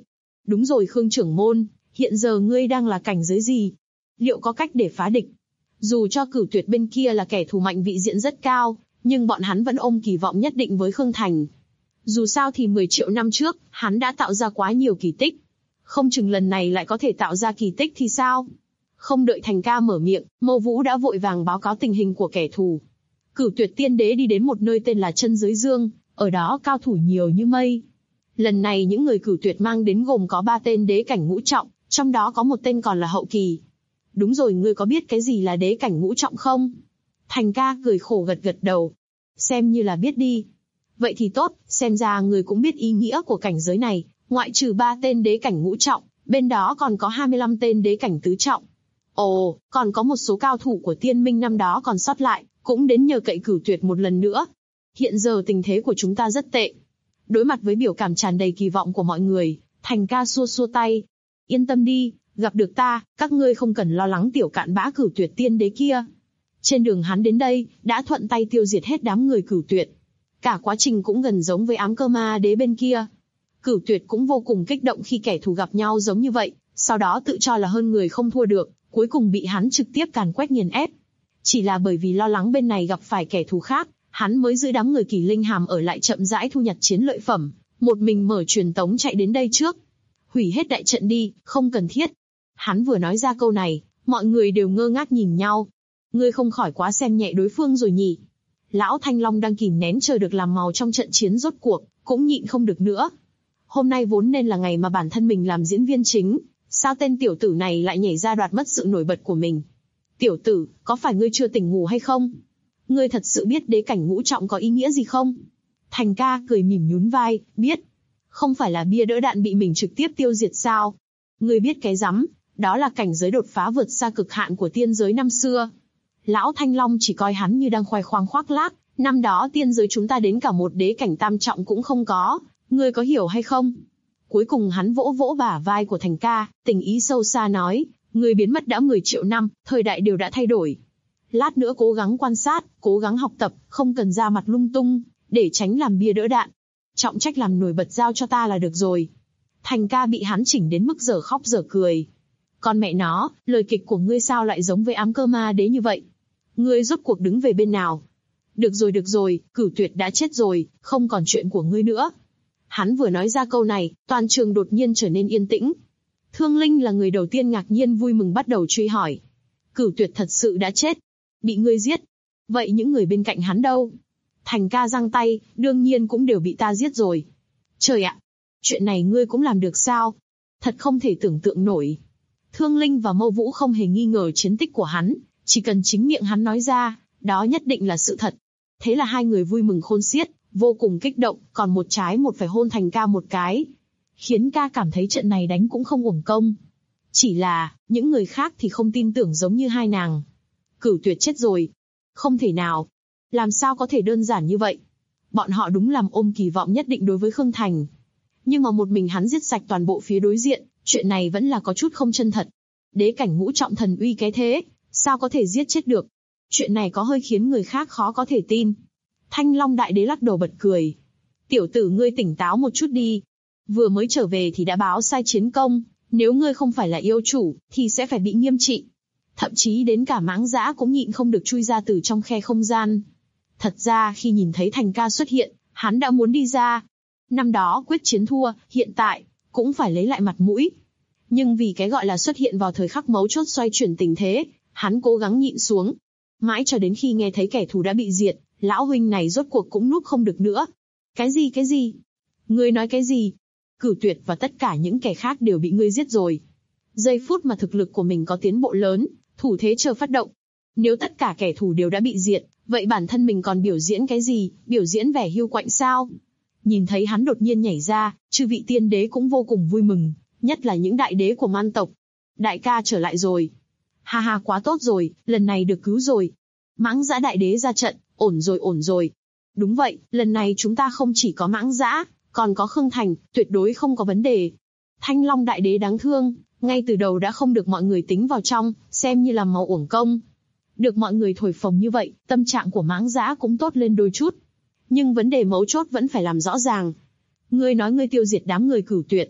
Đúng rồi Khương trưởng môn, hiện giờ ngươi đang là cảnh giới gì? Liệu có cách để phá địch? Dù cho Cửu Tuyệt bên kia là kẻ thù mạnh vị diện rất cao, nhưng bọn hắn vẫn ôm kỳ vọng nhất định với Khương Thành. Dù sao thì 10 triệu năm trước, hắn đã tạo ra quá nhiều kỳ tích. Không chừng lần này lại có thể tạo ra kỳ tích thì sao? Không đợi Thành ca mở miệng, Mâu Vũ đã vội vàng báo cáo tình hình của kẻ thù. Cửu Tuyệt tiên đế đi đến một nơi tên là Chân Giới Dương, ở đó cao thủ nhiều như mây. Lần này những người Cửu Tuyệt mang đến gồm có 3 tên đế cảnh ngũ trọng, trong đó có một tên còn là hậu kỳ. Đúng rồi, ngươi có biết cái gì là đế cảnh ngũ trọng không? Thành ca cười khổ gật gật đầu. Xem như là biết đi. Vậy thì tốt, xem ra ngươi cũng biết ý nghĩa của cảnh giới này, ngoại trừ 3 tên đế cảnh ngũ trọng, bên đó còn có 25 tên đế cảnh tứ trọng. Ồ, còn có một số cao thủ của tiên minh năm đó còn sót lại, cũng đến nhờ cậy Cửu Tuyệt một lần nữa. Hiện giờ tình thế của chúng ta rất tệ. Đối mặt với biểu cảm tràn đầy kỳ vọng của mọi người, Thành ca xua xua tay. Yên tâm đi, gặp được ta, các ngươi không cần lo lắng tiểu cạn bã Cửu Tuyệt tiên đế kia. Trên đường hắn đến đây, đã thuận tay tiêu diệt hết đám người Cửu Tuyệt. Cả quá trình cũng gần giống với ám cơ ma đế bên kia. Cửu Tuyệt cũng vô cùng kích động khi kẻ thù gặp nhau giống như vậy, sau đó tự cho là hơn người không thua được, cuối cùng bị hắn trực tiếp càn quét nghiền ép. Chỉ là bởi vì lo lắng bên này gặp phải kẻ thù khác, hắn mới giữ đám người Kỳ Linh Hàm ở lại chậm rãi thu nhặt chiến lợi phẩm, một mình mở truyền tống chạy đến đây trước. Hủy hết đại trận đi, không cần thiết. Hắn vừa nói ra câu này, mọi người đều ngơ ngác nhìn nhau. Ngươi không khỏi quá xem nhẹ đối phương rồi nhỉ? Lão Thanh Long đang kìm nén chờ được làm màu trong trận chiến rốt cuộc, cũng nhịn không được nữa. Hôm nay vốn nên là ngày mà bản thân mình làm diễn viên chính, sao tên tiểu tử này lại nhảy ra đoạt mất sự nổi bật của mình? Tiểu tử, có phải ngươi chưa tỉnh ngủ hay không? Ngươi thật sự biết đế cảnh ngũ trọng có ý nghĩa gì không? Thành ca cười mỉm nhún vai, biết. Không phải là bia đỡ đạn bị mình trực tiếp tiêu diệt sao? Ngươi biết cái rắm, đó là cảnh giới đột phá vượt xa cực hạn của tiên giới năm xưa. Lão Thanh Long chỉ coi hắn như đang khoe khoang khoác lác, năm đó tiên giới chúng ta đến cả một đế cảnh tam trọng cũng không có, ngươi có hiểu hay không? Cuối cùng hắn vỗ vỗ bả vai của Thành ca, tình ý sâu xa nói, ngươi biến mất đã 10 triệu năm, thời đại đều đã thay đổi. Lát nữa cố gắng quan sát, cố gắng học tập, không cần ra mặt lung tung, để tránh làm bia đỡ đạn. Trọng trách làm nổi bật giao cho ta là được rồi. Thành ca bị hắn chỉnh đến mức dở khóc dở cười. Con mẹ nó, lời kịch của ngươi sao lại giống với ám cơ ma đế như vậy? Ngươi rốt cuộc đứng về bên nào? Được rồi, Cửu Tuyệt đã chết rồi, không còn chuyện của ngươi nữa. Hắn vừa nói ra câu này, toàn trường đột nhiên trở nên yên tĩnh. Thương Linh là người đầu tiên ngạc nhiên vui mừng bắt đầu truy hỏi. Cửu Tuyệt thật sự đã chết. Bị ngươi giết. Vậy những người bên cạnh hắn đâu? Thành ca giang tay, đương nhiên cũng đều bị ta giết rồi. Trời ạ! Chuyện này ngươi cũng làm được sao? Thật không thể tưởng tượng nổi. Thương Linh và Mâu Vũ không hề nghi ngờ chiến tích của hắn, chỉ cần chính miệng hắn nói ra, đó nhất định là sự thật. Thế là hai người vui mừng khôn xiết, vô cùng kích động, còn một trái một phải hôn Thành ca một cái. Khiến ca cảm thấy trận này đánh cũng không uổng công. Chỉ là, những người khác thì không tin tưởng giống như hai nàng. Cửu Tuyệt chết rồi. Không thể nào. Làm sao có thể đơn giản như vậy? Bọn họ đúng làm ôm kỳ vọng nhất định đối với Khương Thành. Nhưng mà một mình hắn giết sạch toàn bộ phía đối diện, chuyện này vẫn là có chút không chân thật. Đế cảnh ngũ trọng thần uy cái thế, sao có thể giết chết được? Chuyện này có hơi khiến người khác khó có thể tin. Thanh Long Đại Đế lắc đầu bật cười. Tiểu tử ngươi tỉnh táo một chút đi. Vừa mới trở về thì đã báo sai chiến công, nếu ngươi không phải là yêu chủ, thì sẽ phải bị nghiêm trị. Thậm chí đến cả mãng dã cũng nhịn không được chui ra từ trong khe không gian. Thật ra khi nhìn thấy Thành ca xuất hiện, hắn đã muốn đi ra. Năm đó quyết chiến thua, hiện tại, cũng phải lấy lại mặt mũi. Nhưng vì cái gọi là xuất hiện vào thời khắc mấu chốt xoay chuyển tình thế, hắn cố gắng nhịn xuống. Mãi cho đến khi nghe thấy kẻ thù đã bị diệt, lão huynh này rốt cuộc cũng núp không được nữa. Cái gì? Ngươi nói cái gì? Cửu Tuyệt và tất cả những kẻ khác đều bị ngươi giết rồi. Giây phút mà thực lực của mình có tiến bộ lớn, thủ thế chờ phát động. Nếu tất cả kẻ thù đều đã bị diệt, vậy bản thân mình còn biểu diễn cái gì, biểu diễn vẻ hiu quạnh sao? Nhìn thấy hắn đột nhiên nhảy ra, chư vị tiên đế cũng vô cùng vui mừng, nhất là những đại đế của man tộc. Đại ca trở lại rồi. Ha ha, quá tốt rồi, lần này được cứu rồi. Mãng dã đại đế ra trận, ổn rồi. Đúng vậy, lần này chúng ta không chỉ có mãng dã, còn có Khương Thành, tuyệt đối không có vấn đề. Thanh Long đại đế đáng thương, ngay từ đầu đã không được mọi người tính vào trong, xem như làm màu uổng công. Được mọi người thổi phồng như vậy, tâm trạng của mãng dã cũng tốt lên đôi chút. Nhưng vấn đề mấu chốt vẫn phải làm rõ ràng. Ngươi nói ngươi tiêu diệt đám người Cửu Tuyệt.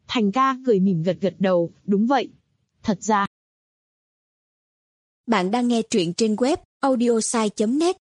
Thành ca cười mỉm gật gật đầu, đúng vậy. Thật ra, bạn đang nghe truyện trên web audiosai.net.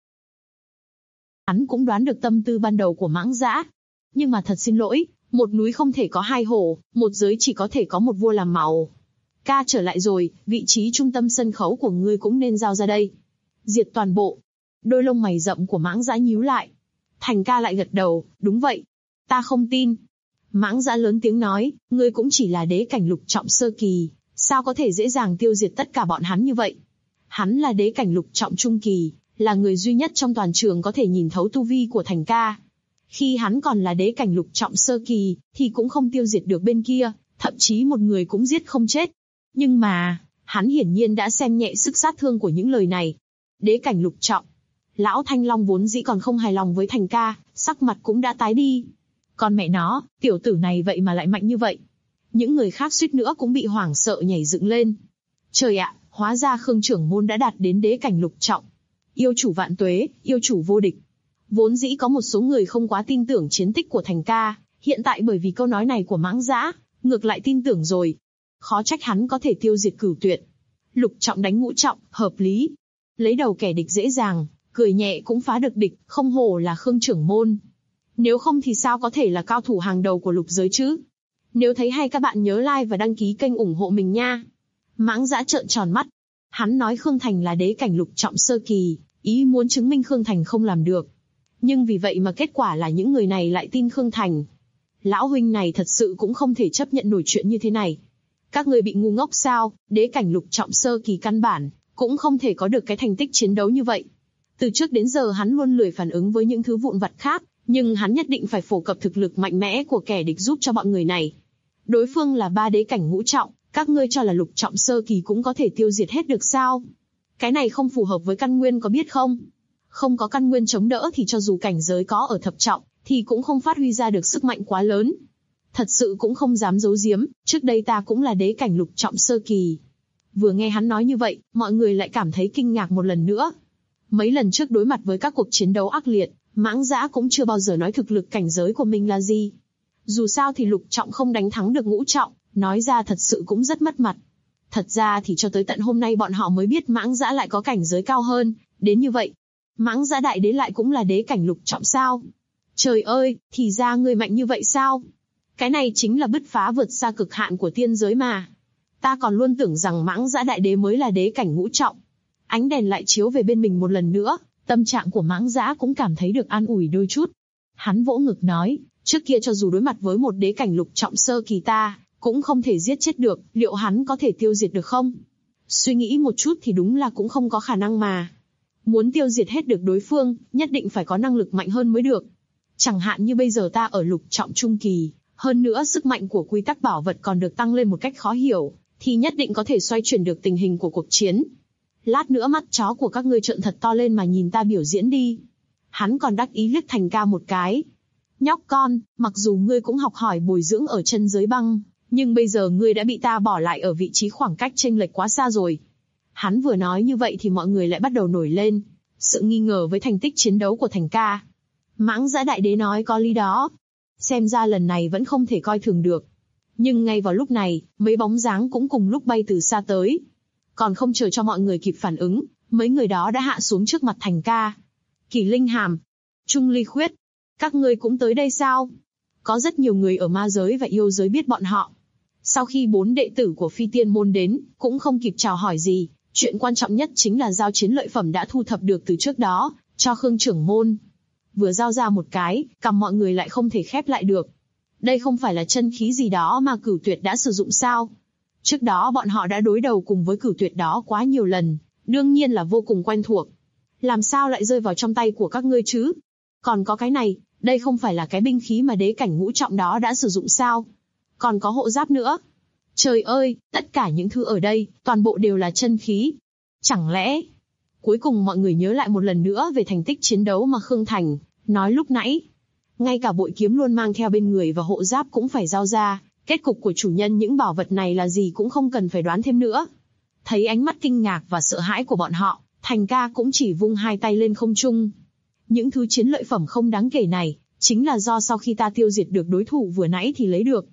Hắn cũng đoán được tâm tư ban đầu của Mãng Dã. Nhưng mà thật xin lỗi, một núi không thể có hai hổ, một giới chỉ có thể có một vua làm màu. Ca trở lại rồi, vị trí trung tâm sân khấu của ngươi cũng nên giao ra đây. Diệt toàn bộ. Đôi lông mày rậm của Mãng Dã nhíu lại. Thành ca lại gật đầu, đúng vậy. Ta không tin. Mãng Dã lớn tiếng nói, ngươi cũng chỉ là đế cảnh lục trọng sơ kỳ, sao có thể dễ dàng tiêu diệt tất cả bọn hắn như vậy? Hắn là đế cảnh lục trọng trung kỳ, là người duy nhất trong toàn trường có thể nhìn thấu tu vi của Thành ca. Khi hắn còn là đế cảnh lục trọng sơ kỳ, thì cũng không tiêu diệt được bên kia, thậm chí một người cũng giết không chết. Nhưng mà, hắn hiển nhiên đã xem nhẹ sức sát thương của những lời này. Đế cảnh lục trọng. Lão Thanh Long vốn dĩ còn không hài lòng với Thành ca, sắc mặt cũng đã tái đi. Còn mẹ nó, tiểu tử này vậy mà lại mạnh như vậy. Những người khác suýt nữa cũng bị hoảng sợ nhảy dựng lên. Trời ạ, hóa ra Khương trưởng môn đã đạt đến đế cảnh lục trọng. Yêu chủ vạn tuế, yêu chủ vô địch. Vốn dĩ có một số người không quá tin tưởng chiến tích của Thành ca, hiện tại bởi vì câu nói này của Mãng Dã, ngược lại tin tưởng rồi. Khó trách hắn có thể tiêu diệt Cửu Tuyệt. Lục trọng đánh ngũ trọng, hợp lý. Lấy đầu kẻ địch dễ dàng, cười nhẹ cũng phá được địch, không hổ là Khương trưởng môn. Nếu không thì sao có thể là cao thủ hàng đầu của lục giới chứ? Nếu thấy hay các bạn nhớ like và đăng ký kênh ủng hộ mình nha. Mãng Dã trợn tròn mắt. Hắn nói Khương Thành là đế cảnh lục trọng sơ kỳ, ý muốn chứng minh Khương Thành không làm được. Nhưng vì vậy mà kết quả là những người này lại tin Khương Thành. Lão huynh này thật sự cũng không thể chấp nhận nổi chuyện như thế này. Các người bị ngu ngốc sao? Đế cảnh lục trọng sơ kỳ căn bản cũng không thể có được cái thành tích chiến đấu như vậy. Từ trước đến giờ hắn luôn lười phản ứng với những thứ vụn vặt khác, nhưng hắn nhất định phải phổ cập thực lực mạnh mẽ của kẻ địch giúp cho bọn người này. Đối phương là 3 đế cảnh ngũ trọng, các ngươi cho là lục trọng sơ kỳ cũng có thể tiêu diệt hết được sao? Cái này không phù hợp với căn nguyên có biết không? Không có căn nguyên chống đỡ thì cho dù cảnh giới có ở thập trọng, thì cũng không phát huy ra được sức mạnh quá lớn. Thật sự cũng không dám giấu giếm, trước đây ta cũng là đế cảnh lục trọng sơ kỳ. Vừa nghe hắn nói như vậy, mọi người lại cảm thấy kinh ngạc một lần nữa. Mấy lần trước đối mặt với các cuộc chiến đấu ác liệt, Mãng Dã cũng chưa bao giờ nói thực lực cảnh giới của mình là gì. Dù sao thì lục trọng không đánh thắng được ngũ trọng, nói ra thật sự cũng rất mất mặt. Thật ra thì cho tới tận hôm nay bọn họ mới biết Mãng Dã lại có cảnh giới cao hơn, đến như vậy. Mãng Dã đại đế lại cũng là đế cảnh lục trọng sao? Trời ơi, thì ra ngươi mạnh như vậy sao? Cái này chính là bứt phá vượt xa cực hạn của tiên giới mà. Ta còn luôn tưởng rằng Mãng Dã đại đế mới là đế cảnh ngũ trọng. Ánh đèn lại chiếu về bên mình một lần nữa, tâm trạng của Mãng Dã cũng cảm thấy được an ủi đôi chút. Hắn vỗ ngực nói, trước kia cho dù đối mặt với một đế cảnh lục trọng sơ kỳ ta, cũng không thể giết chết được, liệu hắn có thể tiêu diệt được không? Suy nghĩ một chút thì đúng là cũng không có khả năng mà. Muốn tiêu diệt hết được đối phương, nhất định phải có năng lực mạnh hơn mới được. Chẳng hạn như bây giờ ta ở lục trọng trung kỳ, hơn nữa sức mạnh của quy tắc bảo vật còn được tăng lên một cách khó hiểu, thì nhất định có thể xoay chuyển được tình hình của cuộc chiến. Lát nữa mắt chó của các ngươi trợn thật to lên mà nhìn ta biểu diễn đi. Hắn còn đắc ý liếc Thành ca một cái. Nhóc con, mặc dù ngươi cũng học hỏi bồi dưỡng ở chân giới băng, nhưng bây giờ ngươi đã bị ta bỏ lại ở vị trí khoảng cách chênh lệch quá xa rồi. Hắn vừa nói như vậy thì mọi người lại bắt đầu nổi lên, sự nghi ngờ với thành tích chiến đấu của Thành ca. Mãng Dã đại đế nói có lý đó. Xem ra lần này vẫn không thể coi thường được. Nhưng ngay vào lúc này, mấy bóng dáng cũng cùng lúc bay từ xa tới. Còn không chờ cho mọi người kịp phản ứng, mấy người đó đã hạ xuống trước mặt Thành ca. Kỳ Linh Hàm, Trung Ly Khuyết, các ngươi cũng tới đây sao? Có rất nhiều người ở ma giới và yêu giới biết bọn họ. Sau khi 4 đệ tử của Phi Tiên Môn đến, cũng không kịp chào hỏi gì, chuyện quan trọng nhất chính là giao chiến lợi phẩm đã thu thập được từ trước đó, cho Khương trưởng môn. Vừa giao ra một cái, cằm mọi người lại không thể khép lại được. Đây không phải là chân khí gì đó mà Cửu Tuyệt đã sử dụng sao? Trước đó bọn họ đã đối đầu cùng với Cửu Tuyệt đó quá nhiều lần, đương nhiên là vô cùng quen thuộc. Làm sao lại rơi vào trong tay của các ngươi chứ? Còn có cái này, đây không phải là cái binh khí mà đế cảnh ngũ trọng đó đã sử dụng sao? Còn có hộ giáp nữa. Trời ơi, tất cả những thứ ở đây, toàn bộ đều là chân khí. Chẳng lẽ... Cuối cùng mọi người nhớ lại một lần nữa về thành tích chiến đấu mà Khương Thành nói lúc nãy. Ngay cả bội kiếm luôn mang theo bên người và hộ giáp cũng phải giao ra, kết cục của chủ nhân những bảo vật này là gì cũng không cần phải đoán thêm nữa. Thấy ánh mắt kinh ngạc và sợ hãi của bọn họ, Thành ca cũng chỉ vung hai tay lên không trung. Những thứ chiến lợi phẩm không đáng kể này, chính là do sau khi ta tiêu diệt được đối thủ vừa nãy thì lấy được.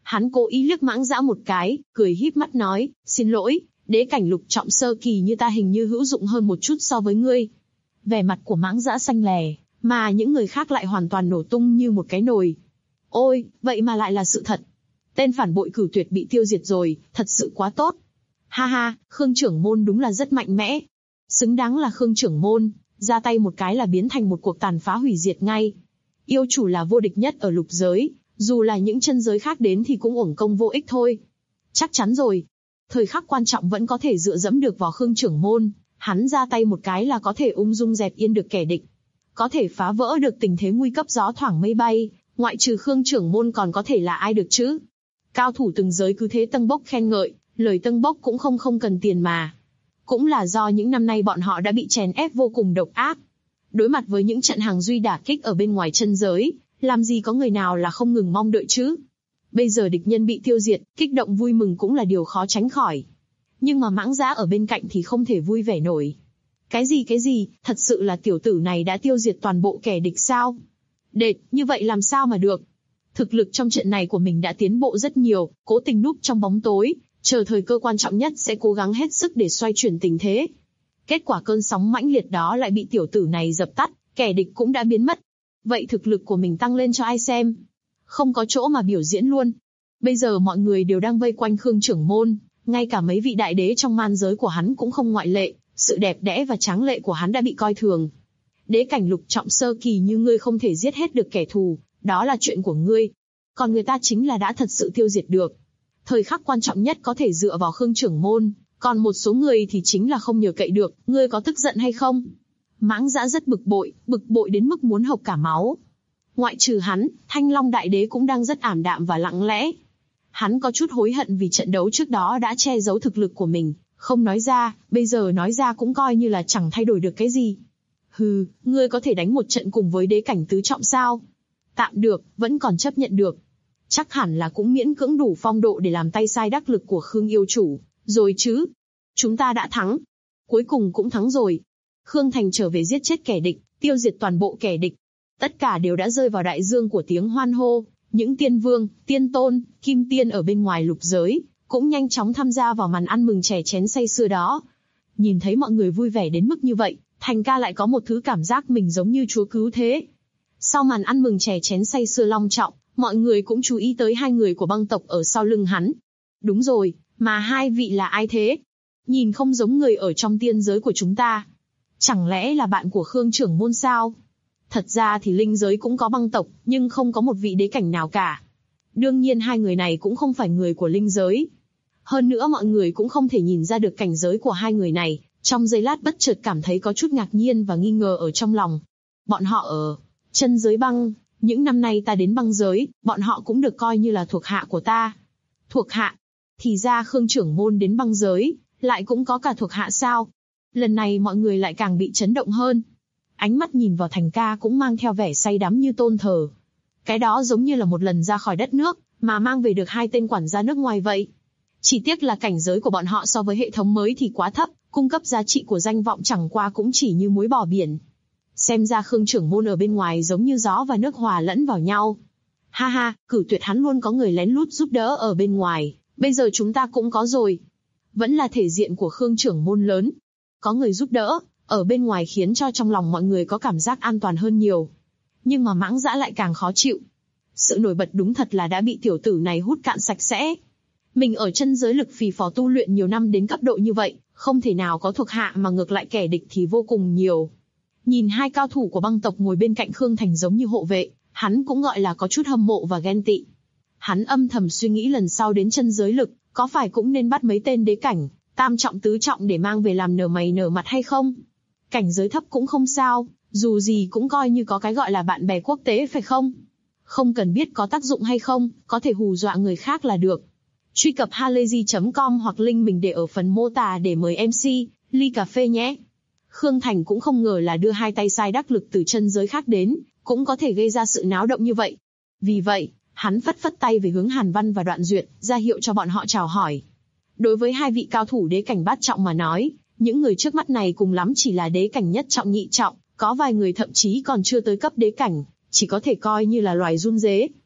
Hắn cố ý liếc Mãng Dã một cái, cười híp mắt nói, xin lỗi, đế cảnh lục trọng sơ kỳ như ta hình như hữu dụng hơn một chút so với ngươi. Vẻ mặt của Mãng Dã xanh lè, mà những người khác lại hoàn toàn nổ tung như một cái nồi. Ôi, vậy mà lại là sự thật. Tên phản bội Cửu Tuyệt bị tiêu diệt rồi, thật sự quá tốt. Ha ha, Khương trưởng môn đúng là rất mạnh mẽ. Xứng đáng là Khương trưởng môn, ra tay một cái là biến thành một cuộc tàn phá hủy diệt ngay. Yêu chủ là vô địch nhất ở lục giới, dù là những chân giới khác đến thì cũng uổng công vô ích thôi. Chắc chắn rồi. Thời khắc quan trọng vẫn có thể dựa dẫm được vào Khương trưởng môn, hắn ra tay một cái là có thể ung dung dẹp yên được kẻ địch. Có thể phá vỡ được tình thế nguy cấp gió thoảng mây bay, ngoại trừ Khương trưởng môn còn có thể là ai được chứ? Cao thủ từng giới cứ thế tâng bốc khen ngợi, lời tâng bốc cũng không cần tiền mà. Cũng là do những năm nay bọn họ đã bị chèn ép vô cùng độc ác. Đối mặt với những trận hàng duy đả kích ở bên ngoài chân giới, làm gì có người nào là không ngừng mong đợi chứ? Bây giờ địch nhân bị tiêu diệt, kích động vui mừng cũng là điều khó tránh khỏi. Nhưng mà Mãng Dã ở bên cạnh thì không thể vui vẻ nổi. Cái gì, thật sự là tiểu tử này đã tiêu diệt toàn bộ kẻ địch sao? Đệt, như vậy làm sao mà được? Thực lực trong trận này của mình đã tiến bộ rất nhiều, cố tình núp trong bóng tối, chờ thời cơ quan trọng nhất sẽ cố gắng hết sức để xoay chuyển tình thế. Kết quả cơn sóng mãnh liệt đó lại bị tiểu tử này dập tắt, kẻ địch cũng đã biến mất. Vậy thực lực của mình tăng lên cho ai xem? Không có chỗ mà biểu diễn luôn. Bây giờ mọi người đều đang vây quanh Khương trưởng môn, ngay cả mấy vị đại đế trong man giới của hắn cũng không ngoại lệ, sự đẹp đẽ và tráng lệ của hắn đã bị coi thường. Đế cảnh lục trọng sơ kỳ như ngươi không thể giết hết được kẻ thù, đó là chuyện của ngươi. Còn người ta chính là đã thật sự tiêu diệt được. Thời khắc quan trọng nhất có thể dựa vào Khương trưởng môn, còn một số người thì chính là không nhờ cậy được, ngươi có tức giận hay không? Mãng Dã rất bực bội đến mức muốn hộc cả máu. Ngoại trừ hắn, Thanh Long Đại Đế cũng đang rất ảm đạm và lặng lẽ. Hắn có chút hối hận vì trận đấu trước đó đã che giấu thực lực của mình, không nói ra, bây giờ nói ra cũng coi như là chẳng thay đổi được cái gì. Hừ, ngươi có thể đánh một trận cùng với đế cảnh tứ trọng sao? Tạm được, vẫn còn chấp nhận được. Chắc hẳn là cũng miễn cưỡng đủ phong độ để làm tay sai đắc lực của Khương yêu chủ, rồi chứ. Chúng ta đã thắng. Cuối cùng cũng thắng rồi. Khương Thành trở về giết chết kẻ địch, tiêu diệt toàn bộ kẻ địch. Tất cả đều đã rơi vào đại dương của tiếng hoan hô. Những tiên vương, tiên tôn, kim tiên ở bên ngoài lục giới, cũng nhanh chóng tham gia vào màn ăn mừng chè chén say sưa đó. Nhìn thấy mọi người vui vẻ đến mức như vậy, Thành ca lại có một thứ cảm giác mình giống như chúa cứu thế. Sau màn ăn mừng chè chén say sưa long trọng, mọi người cũng chú ý tới hai người của băng tộc ở sau lưng hắn. Đúng rồi, mà hai vị là ai thế? Nhìn không giống người ở trong tiên giới của chúng ta. Chẳng lẽ là bạn của Khương trưởng môn sao? Thật ra thì linh giới cũng có băng tộc, nhưng không có một vị đế cảnh nào cả. Đương nhiên hai người này cũng không phải người của linh giới. Hơn nữa mọi người cũng không thể nhìn ra được cảnh giới của hai người này, trong giây lát bất chợt cảm thấy có chút ngạc nhiên và nghi ngờ ở trong lòng. Bọn họ ở chân giới băng, những năm nay ta đến băng giới, bọn họ cũng được coi như là thuộc hạ của ta. Thuộc hạ? Thì ra Khương trưởng môn đến băng giới, lại cũng có cả thuộc hạ sao? Lần này mọi người lại càng bị chấn động hơn. Ánh mắt nhìn vào Thành ca cũng mang theo vẻ say đắm như tôn thờ. Cái đó giống như là một lần ra khỏi đất nước, mà mang về được hai tên quản gia nước ngoài vậy. Chỉ tiếc là cảnh giới của bọn họ so với hệ thống mới thì quá thấp, cung cấp giá trị của danh vọng chẳng qua cũng chỉ như muối bỏ biển. Xem ra Khương trưởng môn ở bên ngoài giống như gió và nước hòa lẫn vào nhau. Ha ha, Cửu Tuyệt hắn luôn có người lén lút giúp đỡ ở bên ngoài, bây giờ chúng ta cũng có rồi. Vẫn là thể diện của Khương trưởng môn lớn. Có người giúp đỡ, ở bên ngoài khiến cho trong lòng mọi người có cảm giác an toàn hơn nhiều. Nhưng mà Mãng Dã lại càng khó chịu. Sự nổi bật đúng thật là đã bị tiểu tử này hút cạn sạch sẽ. Mình ở chân giới lực phì phò tu luyện nhiều năm đến cấp độ như vậy, không thể nào có thuộc hạ mà ngược lại kẻ địch thì vô cùng nhiều. Nhìn hai cao thủ của băng tộc ngồi bên cạnh Khương Thành giống như hộ vệ, hắn cũng gọi là có chút hâm mộ và ghen tị. Hắn âm thầm suy nghĩ lần sau đến chân giới lực, có phải cũng nên bắt mấy tên đế cảnh, tam trọng tứ trọng để mang về làm nở mày nở mặt hay không? Cảnh giới thấp cũng không sao, dù gì cũng coi như có cái gọi là bạn bè quốc tế phải không? Không cần biết có tác dụng hay không, có thể hù dọa người khác là được. Truy cập halayzi.com hoặc link mình để ở phần mô tả để mời MC, ly cà phê nhé. Khương Thành cũng không ngờ là đưa hai tay sai đắc lực từ chân giới khác đến, cũng có thể gây ra sự náo động như vậy. Vì vậy, hắn phất phất tay về hướng Hàn Văn và Đoạn Duyệt, ra hiệu cho bọn họ chào hỏi. Đối với hai vị cao thủ đế cảnh bát trọng mà nói, những người trước mắt này cùng lắm chỉ là đế cảnh nhất trọng nhị trọng, có vài người thậm chí còn chưa tới cấp đế cảnh, chỉ có thể coi như là loài run rế.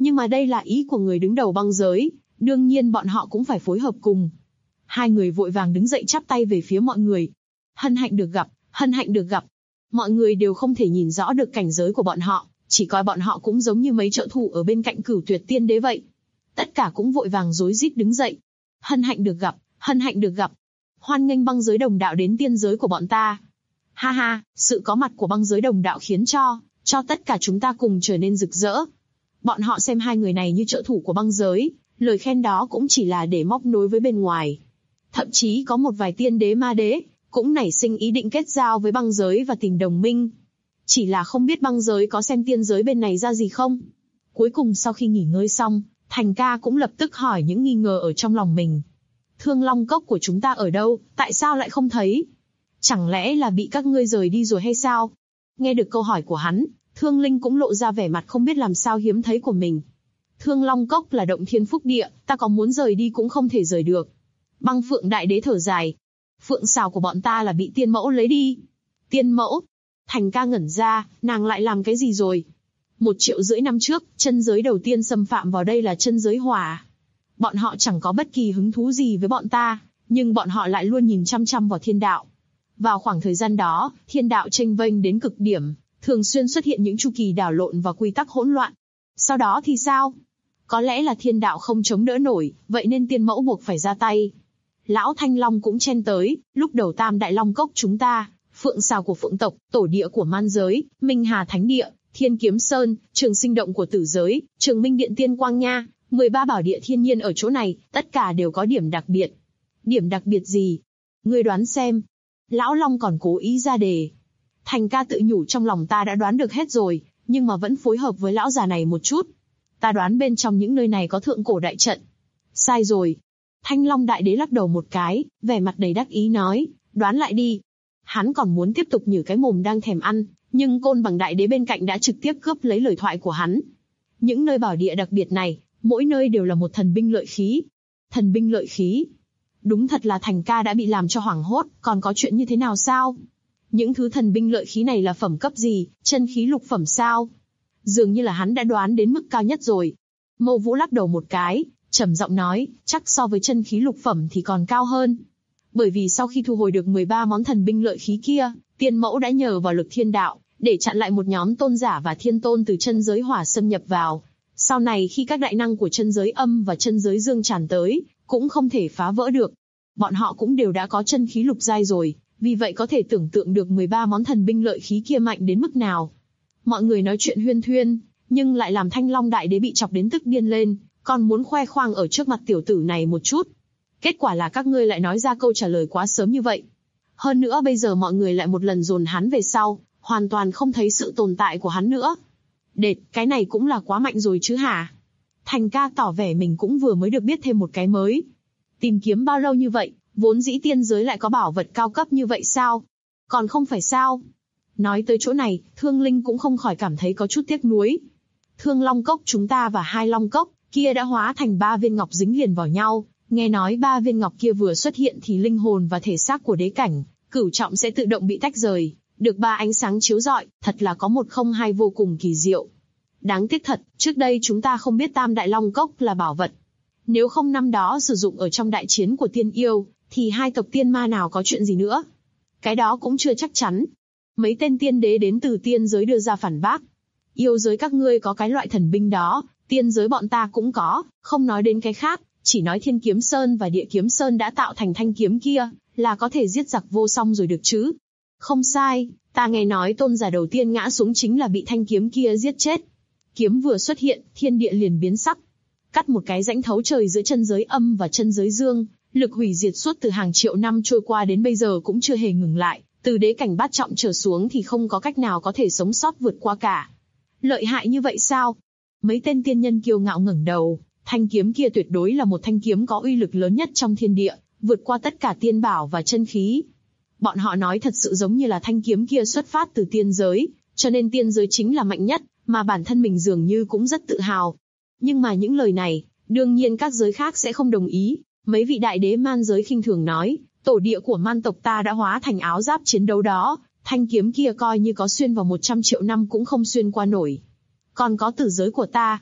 Nhưng mà đây là ý của người đứng đầu băng giới, đương nhiên bọn họ cũng phải phối hợp cùng. Hai người vội vàng đứng dậy chắp tay về phía mọi người. Hân hạnh được gặp, hân hạnh được gặp. Mọi người đều không thể nhìn rõ được cảnh giới của bọn họ, chỉ coi bọn họ cũng giống như mấy trợ thủ ở bên cạnh Cửu Tuyệt Tiên Đế vậy. Tất cả cũng vội vàng rối rít đứng dậy. Hân hạnh được gặp, hân hạnh được gặp. Hoan nghênh băng giới đồng đạo đến tiên giới của bọn ta. Ha ha, sự có mặt của băng giới đồng đạo khiến cho tất cả chúng ta cùng trở nên rực rỡ. Bọn họ xem hai người này như trợ thủ của băng giới, lời khen đó cũng chỉ là để móc nối với bên ngoài. Thậm chí có một vài tiên đế ma đế, cũng nảy sinh ý định kết giao với băng giới và tìm đồng minh. Chỉ là không biết băng giới có xem tiên giới bên này ra gì không? Cuối cùng sau khi nghỉ ngơi xong, Thành ca cũng lập tức hỏi những nghi ngờ ở trong lòng mình. Thương Long Cốc của chúng ta ở đâu, tại sao lại không thấy? Chẳng lẽ là bị các ngươi rời đi rồi hay sao? Nghe được câu hỏi của hắn, Thương Linh cũng lộ ra vẻ mặt không biết làm sao hiếm thấy của mình. Thương Long Cốc là động thiên phúc địa, ta có muốn rời đi cũng không thể rời được. Băng Phượng Đại Đế thở dài. Phượng xào của bọn ta là bị tiên mẫu lấy đi. Tiên mẫu? Thành ca ngẩn ra, nàng lại làm cái gì rồi? 1,5 triệu năm trước, chân giới đầu tiên xâm phạm vào đây là chân giới hỏa. Bọn họ chẳng có bất kỳ hứng thú gì với bọn ta, nhưng bọn họ lại luôn nhìn chăm chăm vào thiên đạo. Vào khoảng thời gian đó, thiên đạo chênh vênh đến cực điểm, thường xuyên xuất hiện những chu kỳ đảo lộn và quy tắc hỗn loạn. Sau đó thì sao? Có lẽ là thiên đạo không chống đỡ nổi, vậy nên tiên mẫu buộc phải ra tay. Lão Thanh Long cũng chen tới, lúc đầu Tam Đại Long Cốc chúng ta, Phượng xào của Phượng tộc, tổ địa của man giới, Minh Hà Thánh Địa, Thiên Kiếm Sơn, Trường Sinh Động của Tử Giới, Trường Minh Điện Tiên Quang Nha, 13 bảo địa thiên nhiên ở chỗ này, tất cả đều có điểm đặc biệt. Điểm đặc biệt gì? Ngươi đoán xem. Lão Long còn cố ý ra đề. Thành ca tự nhủ trong lòng ta đã đoán được hết rồi, nhưng mà vẫn phối hợp với lão già này một chút. Ta đoán bên trong những nơi này có thượng cổ đại trận. Sai rồi. Thanh Long Đại Đế lắc đầu một cái, vẻ mặt đầy đắc ý nói, đoán lại đi. Hắn còn muốn tiếp tục nhử cái mồm đang thèm ăn, nhưng Côn Bằng Đại Đế bên cạnh đã trực tiếp cướp lấy lời thoại của hắn. Những nơi bảo địa đặc biệt này, mỗi nơi đều là một thần binh lợi khí. Thần binh lợi khí? Đúng thật là Thành ca đã bị làm cho hoảng hốt, còn có chuyện như thế nào sao? Những thứ thần binh lợi khí này là phẩm cấp gì, chân khí lục phẩm sao? Dường như là hắn đã đoán đến mức cao nhất rồi. Mâu Vũ lắc đầu một cái, trầm giọng nói, chắc so với chân khí lục phẩm thì còn cao hơn. Bởi vì sau khi thu hồi được 13 món thần binh lợi khí kia, tiên mẫu đã nhờ vào lực thiên đạo, để chặn lại một nhóm tôn giả và thiên tôn từ chân giới hỏa xâm nhập vào. Sau này khi các đại năng của chân giới âm và chân giới dương tràn tới, cũng không thể phá vỡ được. Bọn họ cũng đều đã có chân khí lục giai rồi, vì vậy có thể tưởng tượng được 13 món thần binh lợi khí kia mạnh đến mức nào. Mọi người nói chuyện huyên thuyên, nhưng lại làm Thanh Long Đại Đế bị chọc đến tức điên lên, còn muốn khoe khoang ở trước mặt tiểu tử này một chút. Kết quả là các ngươi lại nói ra câu trả lời quá sớm như vậy. Hơn nữa bây giờ mọi người lại một lần dồn hắn về sau, hoàn toàn không thấy sự tồn tại của hắn nữa. Đệt, cái này cũng là quá mạnh rồi chứ hả? Thành ca tỏ vẻ mình cũng vừa mới được biết thêm một cái mới. Tìm kiếm bao lâu như vậy, vốn dĩ tiên giới lại có bảo vật cao cấp như vậy sao? Còn không phải sao? Nói tới chỗ này, Thương Linh cũng không khỏi cảm thấy có chút tiếc nuối. Thương Long Cốc chúng ta và hai Long Cốc kia đã hóa thành 3 viên ngọc dính liền vào nhau. Nghe nói 3 viên ngọc kia vừa xuất hiện thì linh hồn và thể xác của đế cảnh, cửu trọng sẽ tự động bị tách rời, được 3 ánh sáng chiếu rọi, thật là có 102 vô cùng kỳ diệu. Đáng tiếc thật, trước đây chúng ta không biết Tam Đại Long Cốc là bảo vật. Nếu không năm đó sử dụng ở trong đại chiến của tiên yêu, thì hai tộc tiên ma nào có chuyện gì nữa? Cái đó cũng chưa chắc chắn. Mấy tên tiên đế đến từ tiên giới đưa ra phản bác. Yêu giới các ngươi có cái loại thần binh đó, tiên giới bọn ta cũng có, không nói đến cái khác, chỉ nói Thiên Kiếm Sơn và Địa Kiếm Sơn đã tạo thành thanh kiếm kia, là có thể giết giặc vô song rồi được chứ. Không sai, ta nghe nói tôn giả đầu tiên ngã xuống chính là bị thanh kiếm kia giết chết. Kiếm vừa xuất hiện, thiên địa liền biến sắc. Cắt một cái rãnh thấu trời giữa chân giới âm và chân giới dương, lực hủy diệt suốt từ hàng triệu năm trôi qua đến bây giờ cũng chưa hề ngừng lại, từ đế cảnh bát trọng trở xuống thì không có cách nào có thể sống sót vượt qua cả. Lợi hại như vậy sao? Mấy tên tiên nhân kiêu ngạo ngẩng đầu, thanh kiếm kia tuyệt đối là một thanh kiếm có uy lực lớn nhất trong thiên địa, vượt qua tất cả tiên bảo và chân khí. Bọn họ nói thật sự giống như là thanh kiếm kia xuất phát từ tiên giới, cho nên tiên giới chính là mạnh nhất, mà bản thân mình dường như cũng rất tự hào. Nhưng mà những lời này, đương nhiên các giới khác sẽ không đồng ý. Mấy vị đại đế man giới khinh thường nói, tổ địa của man tộc ta đã hóa thành áo giáp chiến đấu đó, thanh kiếm kia coi như có xuyên vào 100 triệu năm cũng không xuyên qua nổi. Còn có tử giới của ta.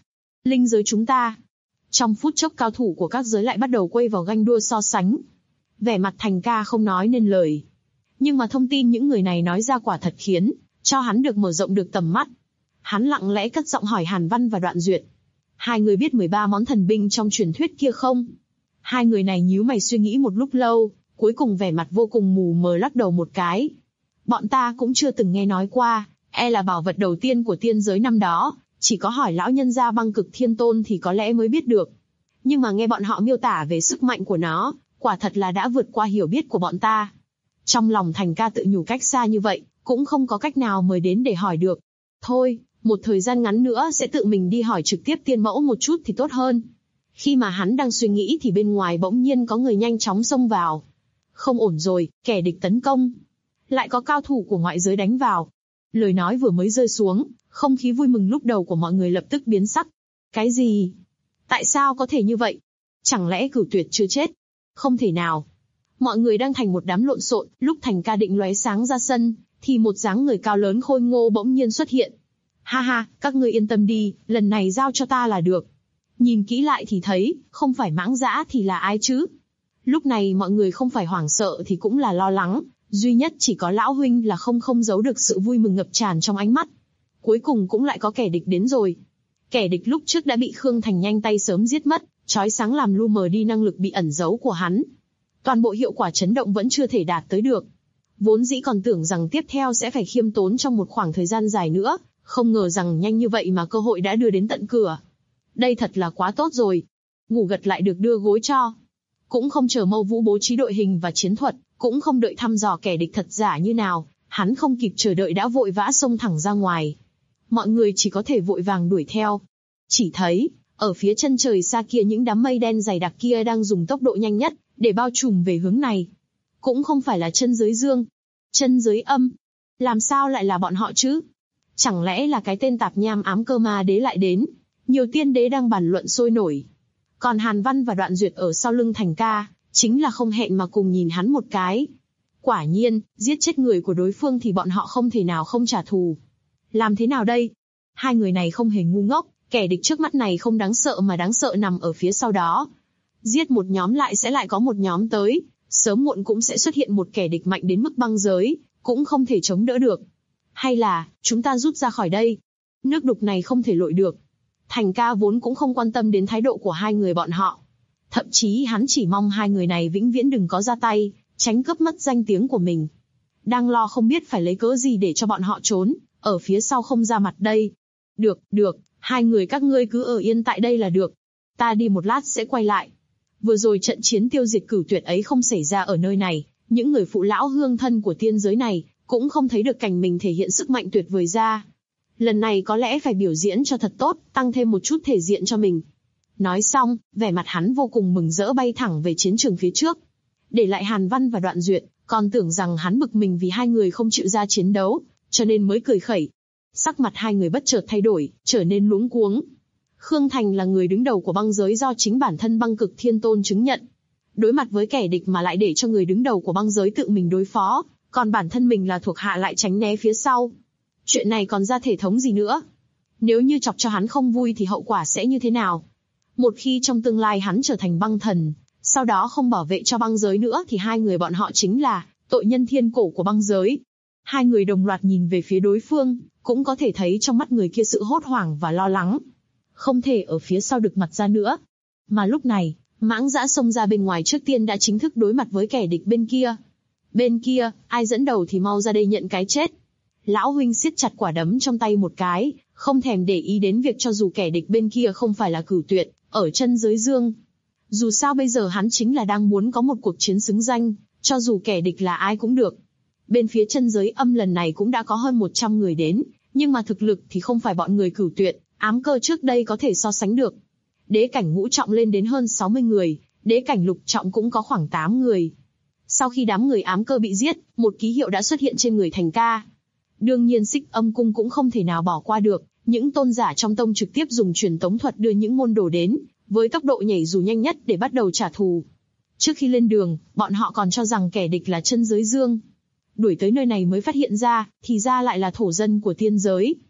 Linh giới chúng ta. Trong phút chốc cao thủ của các giới lại bắt đầu quay vào ganh đua so sánh. Vẻ mặt Thành Ca không nói nên lời. Nhưng mà thông tin những người này nói ra quả thật khiến cho hắn được mở rộng được tầm mắt. Hắn lặng lẽ cất giọng hỏi Hàn Văn và Đoạn Duyệt. Hai người biết 13 món thần binh trong truyền thuyết kia không? Hai người này nhíu mày suy nghĩ một lúc lâu, cuối cùng vẻ mặt vô cùng mù mờ lắc đầu một cái. Bọn ta cũng chưa từng nghe nói qua, là bảo vật đầu tiên của tiên giới năm đó, chỉ có hỏi lão nhân gia Băng Cực Thiên Tôn thì có lẽ mới biết được. Nhưng mà nghe bọn họ miêu tả về sức mạnh của nó, quả thật là đã vượt qua hiểu biết của bọn ta. Trong lòng Thành Ca tự nhủ cách xa như vậy, cũng không có cách nào mời đến để hỏi được. Thôi, một thời gian ngắn nữa sẽ tự mình đi hỏi trực tiếp tiên mẫu một chút thì tốt hơn. Khi mà hắn đang suy nghĩ thì bên ngoài bỗng nhiên có người nhanh chóng xông vào. Không ổn rồi, kẻ địch tấn công. Lại có cao thủ của ngoại giới đánh vào. Lời nói vừa mới rơi xuống, không khí vui mừng lúc đầu của mọi người lập tức biến sắc. Cái gì? Tại sao có thể như vậy? Chẳng lẽ Cửu Tuyệt chưa chết? Không thể nào. Mọi người đang thành một đám lộn xộn, lúc Thành Ca định lóe sáng ra sân, thì một dáng người cao lớn khôi ngô bỗng nhiên xuất hiện. Ha ha, các ngươi yên tâm đi, lần này giao cho ta là được. Nhìn kỹ lại thì thấy, không phải Mãng Dã thì là ai chứ? Lúc này mọi người không phải hoảng sợ thì cũng là lo lắng, duy nhất chỉ có lão huynh là không giấu được sự vui mừng ngập tràn trong ánh mắt. Cuối cùng cũng lại có kẻ địch đến rồi. Kẻ địch lúc trước đã bị Khương Thành nhanh tay sớm giết mất, chói sáng làm lu mờ đi năng lực bị ẩn giấu của hắn. Toàn bộ hiệu quả chấn động vẫn chưa thể đạt tới được. Vốn dĩ còn tưởng rằng tiếp theo sẽ phải khiêm tốn trong một khoảng thời gian dài nữa, không ngờ rằng nhanh như vậy mà cơ hội đã đưa đến tận cửa. Đây thật là quá tốt rồi. Ngủ gật lại được đưa gối cho. Cũng không chờ Mâu Vũ bố trí đội hình và chiến thuật, cũng không đợi thăm dò kẻ địch thật giả như nào, hắn không kịp chờ đợi đã vội vã xông thẳng ra ngoài. Mọi người chỉ có thể vội vàng đuổi theo. Chỉ thấy, ở phía chân trời xa kia những đám mây đen dày đặc kia đang dùng tốc độ nhanh nhất, để bao trùm về hướng này. Cũng không phải là chân giới dương. Chân giới âm. Làm sao lại là bọn họ chứ? Chẳng lẽ là cái tên tạp nham ám cơ ma đế lại đến? Nhiều tiên đế đang bàn luận sôi nổi. Còn Hàn Văn và Đoạn Duyệt ở sau lưng Thành Ca, chính là không hẹn mà cùng nhìn hắn một cái. Quả nhiên, giết chết người của đối phương thì bọn họ không thể nào không trả thù. Làm thế nào đây? Hai người này không hề ngu ngốc, kẻ địch trước mắt này không đáng sợ mà đáng sợ nằm ở phía sau đó. Giết một nhóm lại sẽ lại có một nhóm tới, sớm muộn cũng sẽ xuất hiện một kẻ địch mạnh đến mức băng giới, cũng không thể chống đỡ được. Hay là, chúng ta rút ra khỏi đây? Nước đục này không thể lội được. Thành Ca vốn cũng không quan tâm đến thái độ của hai người bọn họ. Thậm chí hắn chỉ mong hai người này vĩnh viễn đừng có ra tay, tránh cướp mất danh tiếng của mình. Đang lo không biết phải lấy cớ gì để cho bọn họ trốn, ở phía sau không ra mặt đây. Được, hai người các ngươi cứ ở yên tại đây là được. Ta đi một lát sẽ quay lại. Vừa rồi trận chiến tiêu diệt Cửu Tuyệt ấy không xảy ra ở nơi này, những người phụ lão hương thân của tiên giới này cũng không thấy được cảnh mình thể hiện sức mạnh tuyệt vời ra. Lần này có lẽ phải biểu diễn cho thật tốt, tăng thêm một chút thể diện cho mình. Nói xong, vẻ mặt hắn vô cùng mừng rỡ bay thẳng về chiến trường phía trước. Để lại Hàn Văn và Đoạn Duyệt, còn tưởng rằng hắn bực mình vì hai người không chịu ra chiến đấu, cho nên mới cười khẩy. Sắc mặt hai người bất chợt thay đổi, trở nên luống cuống. Khương Thành là người đứng đầu của băng giới do chính bản thân Băng Cực Thiên Tôn chứng nhận. Đối mặt với kẻ địch mà lại để cho người đứng đầu của băng giới tự mình đối phó, còn bản thân mình là thuộc hạ lại tránh né phía sau. Chuyện này còn ra thể thống gì nữa? Nếu như chọc cho hắn không vui thì hậu quả sẽ như thế nào? Một khi trong tương lai hắn trở thành băng thần, sau đó không bảo vệ cho băng giới nữa thì hai người bọn họ chính là tội nhân thiên cổ của băng giới. Hai người đồng loạt nhìn về phía đối phương, cũng có thể thấy trong mắt người kia sự hốt hoảng và lo lắng. Không thể ở phía sau đực mặt ra nữa. Mà lúc này, Mãng Dã xông ra bên ngoài trước tiên đã chính thức đối mặt với kẻ địch bên kia. Bên kia, ai dẫn đầu thì mau ra đây nhận cái chết. Lão huynh siết chặt quả đấm trong tay một cái, không thèm để ý đến việc cho dù kẻ địch bên kia không phải là Cửu Tuyệt, ở chân giới dương. Dù sao bây giờ hắn chính là đang muốn có một cuộc chiến xứng danh, cho dù kẻ địch là ai cũng được. Bên phía chân giới âm lần này cũng đã có hơn 100 người đến, nhưng mà thực lực thì không phải bọn người Cửu Tuyệt, ám cơ trước đây có thể so sánh được. Đế cảnh ngũ trọng lên đến hơn 60 người, đế cảnh lục trọng cũng có khoảng 8 người. Sau khi đám người ám cơ bị giết, một ký hiệu đã xuất hiện trên người Thành Ca. Đương nhiên Xích Âm Cung cũng không thể nào bỏ qua được, những tôn giả trong tông trực tiếp dùng truyền tống thuật đưa những môn đồ đến, với tốc độ nhảy dù nhanh nhất để bắt đầu trả thù. Trước khi lên đường, bọn họ còn cho rằng kẻ địch là chân giới dương. Đuổi tới nơi này mới phát hiện ra, thì ra lại là thổ dân của tiên giới.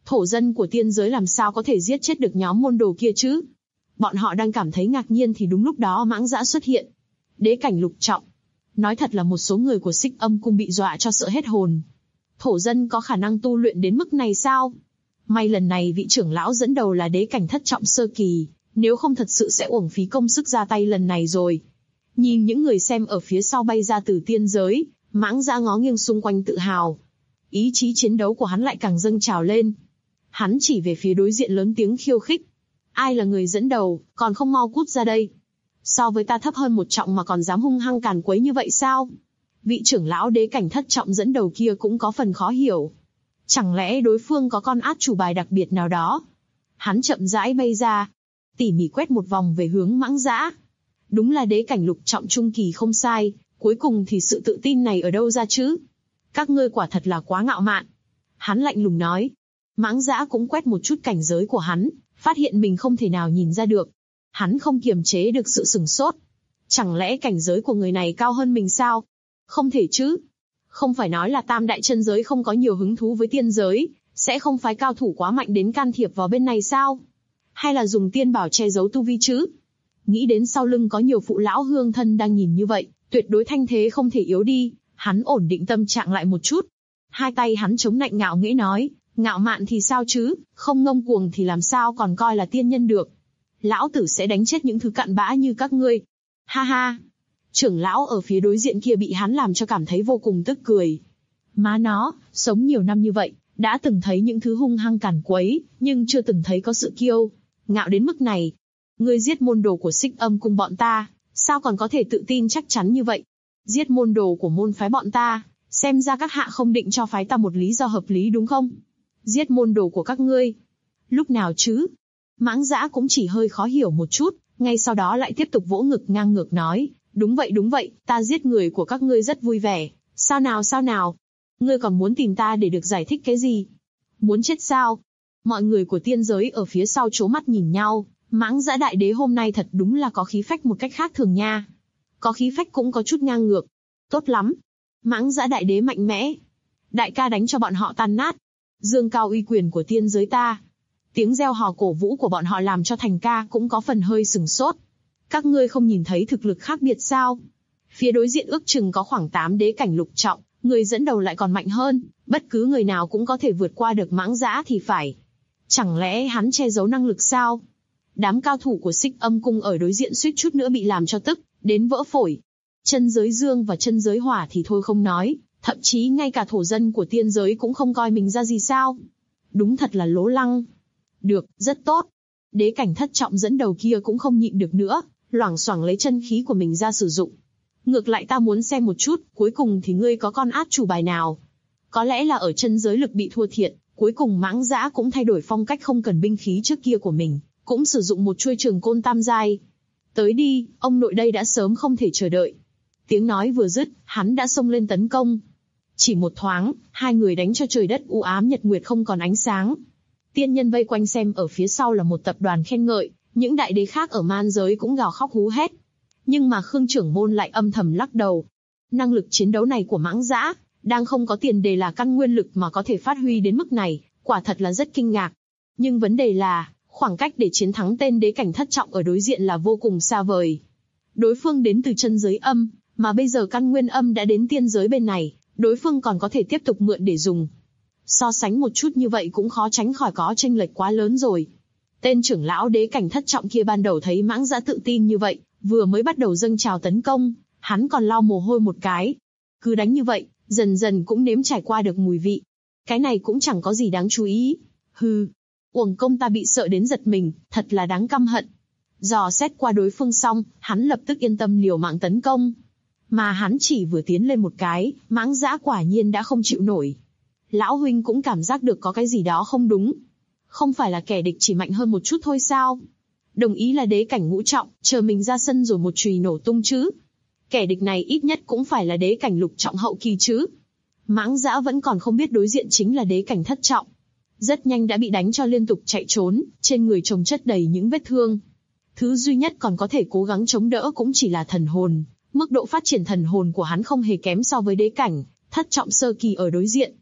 Thổ dân của tiên giới làm sao có thể giết chết được nhóm môn đồ kia chứ? Bọn họ đang cảm thấy ngạc nhiên thì đúng lúc đó Mãng Dã xuất hiện. Đế cảnh lục trọng. Nói thật là một số người của Xích Âm Cung bị dọa cho sợ hết hồn. Thổ dân có khả năng tu luyện đến mức này sao? May lần này vị trưởng lão dẫn đầu là đế cảnh thất trọng sơ kỳ, nếu không thật sự sẽ uổng phí công sức ra tay lần này rồi. Nhìn những người xem ở phía sau bay ra từ tiên giới, Mãng Dã ngó nghiêng xung quanh tự hào. Ý chí chiến đấu của hắn lại càng dâng trào lên. Hắn chỉ về phía đối diện lớn tiếng khiêu khích. Ai là người dẫn đầu, còn không mau cút ra đây. So với ta thấp hơn một trọng mà còn dám hung hăng càn quấy như vậy sao? Vị trưởng lão đế cảnh thất trọng dẫn đầu kia cũng có phần khó hiểu. Chẳng lẽ đối phương có con át chủ bài đặc biệt nào đó? Hắn chậm rãi bay ra, tỉ mỉ quét một vòng về hướng Mãng Dã. Đúng là đế cảnh lục trọng trung kỳ không sai, cuối cùng thì sự tự tin này ở đâu ra chứ? Các ngươi quả thật là quá ngạo mạn. Hắn lạnh lùng nói. Mãng Dã cũng quét một chút cảnh giới của hắn, phát hiện mình không thể nào nhìn ra được. Hắn không kiềm chế được sự sửng sốt. Chẳng lẽ cảnh giới của người này cao hơn mình sao? Không thể chứ. Không phải nói là tam đại chân giới không có nhiều hứng thú với tiên giới, sẽ không phái cao thủ quá mạnh đến can thiệp vào bên này sao? Hay là dùng tiên bảo che giấu tu vi chứ? Nghĩ đến sau lưng có nhiều phụ lão hương thân đang nhìn như vậy, tuyệt đối thanh thế không thể yếu đi, hắn ổn định tâm trạng lại một chút. Hai tay hắn chống nạnh ngạo nghễ nói, ngạo mạn thì sao chứ, không ngông cuồng thì làm sao còn coi là tiên nhân được. Lão tử sẽ đánh chết những thứ cặn bã như các ngươi. Ha ha. Trưởng lão ở phía đối diện kia bị hắn làm cho cảm thấy vô cùng tức cười. Má nó, sống nhiều năm như vậy, đã từng thấy những thứ hung hăng càn quấy, nhưng chưa từng thấy có sự kiêu ngạo đến mức này. Ngươi giết môn đồ của Xích Âm Cung bọn ta, sao còn có thể tự tin chắc chắn như vậy? Giết môn đồ của môn phái bọn ta, xem ra các hạ không định cho phái ta một lý do hợp lý đúng không? Giết môn đồ của các ngươi. Lúc nào chứ? Mãng Dã cũng chỉ hơi khó hiểu một chút, ngay sau đó lại tiếp tục vỗ ngực ngang ngược nói, đúng vậy, ta giết người của các ngươi rất vui vẻ, sao nào? Ngươi còn muốn tìm ta để được giải thích cái gì? Muốn chết sao? Mọi người của tiên giới ở phía sau trố mắt nhìn nhau, Mãng Dã đại đế hôm nay thật đúng là có khí phách một cách khác thường nha. Có khí phách cũng có chút ngang ngược. Tốt lắm. Mãng Dã đại đế mạnh mẽ. Đại ca đánh cho bọn họ tan nát. Dương cao uy quyền của tiên giới ta. Tiếng reo hò cổ vũ của bọn họ làm cho Thành ca cũng có phần hơi sừng sốt. Các ngươi không nhìn thấy thực lực khác biệt sao? Phía đối diện ước chừng có khoảng 8 đế cảnh lục trọng, người dẫn đầu lại còn mạnh hơn, bất cứ người nào cũng có thể vượt qua được Mãng Dã thì phải. Chẳng lẽ hắn che giấu năng lực sao? Đám cao thủ của Xích Âm Cung ở đối diện suýt chút nữa bị làm cho tức đến vỡ phổi. Chân giới dương và chân giới hỏa thì thôi không nói, thậm chí ngay cả thổ dân của tiên giới cũng không coi mình ra gì sao? Đúng thật là lố lăng. Được, rất tốt. Đế cảnh thất trọng dẫn đầu kia cũng không nhịn được nữa, loảng xoảng lấy chân khí của mình ra sử dụng. Ngược lại ta muốn xem một chút, cuối cùng thì ngươi có con át chủ bài nào? Có lẽ là ở chân giới lực bị thua thiệt, cuối cùng Mãng Dã cũng thay đổi phong cách không cần binh khí trước kia của mình, cũng sử dụng một chuôi trường côn tam giai. Tới đi, ông nội đây đã sớm không thể chờ đợi. Tiếng nói vừa dứt, hắn đã xông lên tấn công. Chỉ một thoáng, hai người đánh cho trời đất u ám nhật nguyệt không còn ánh sáng. Tiên nhân vây quanh xem ở phía sau là một tập đoàn khen ngợi, những đại đế khác ở man giới cũng gào khóc hú hét. Nhưng mà Khương trưởng môn lại âm thầm lắc đầu. Năng lực chiến đấu này của Mãng Dã, đang không có tiền đề là căn nguyên lực mà có thể phát huy đến mức này, quả thật là rất kinh ngạc. Nhưng vấn đề là, khoảng cách để chiến thắng tên đế cảnh thất trọng ở đối diện là vô cùng xa vời. Đối phương đến từ chân giới âm, mà bây giờ căn nguyên âm đã đến tiên giới bên này, đối phương còn có thể tiếp tục mượn để dùng. So sánh một chút như vậy cũng khó tránh khỏi có chênh lệch quá lớn rồi. Tên trưởng lão đế cảnh thất trọng kia ban đầu thấy Mãng Dã tự tin như vậy, vừa mới bắt đầu dâng trào tấn công, hắn còn lau mồ hôi một cái. Cứ đánh như vậy, dần dần cũng nếm trải qua được mùi vị. Cái này cũng chẳng có gì đáng chú ý. Hừ, uổng công ta bị sợ đến giật mình, thật là đáng căm hận. Dò xét qua đối phương xong, hắn lập tức yên tâm liều mạng tấn công. Mà hắn chỉ vừa tiến lên một cái, Mãng Dã quả nhiên đã không chịu nổi. Lão huynh cũng cảm giác được có cái gì đó không đúng. Không phải là kẻ địch chỉ mạnh hơn một chút thôi sao? Đồng ý là đế cảnh ngũ trọng, chờ mình ra sân rồi một chùy nổ tung chứ. Kẻ địch này ít nhất cũng phải là đế cảnh lục trọng hậu kỳ chứ. Mãng Dã vẫn còn không biết đối diện chính là đế cảnh thất trọng. Rất nhanh đã bị đánh cho liên tục chạy trốn, trên người chồng chất đầy những vết thương. Thứ duy nhất còn có thể cố gắng chống đỡ cũng chỉ là thần hồn. Mức độ phát triển thần hồn của hắn không hề kém so với đế cảnh thất trọng sơ kỳ ở đối diện.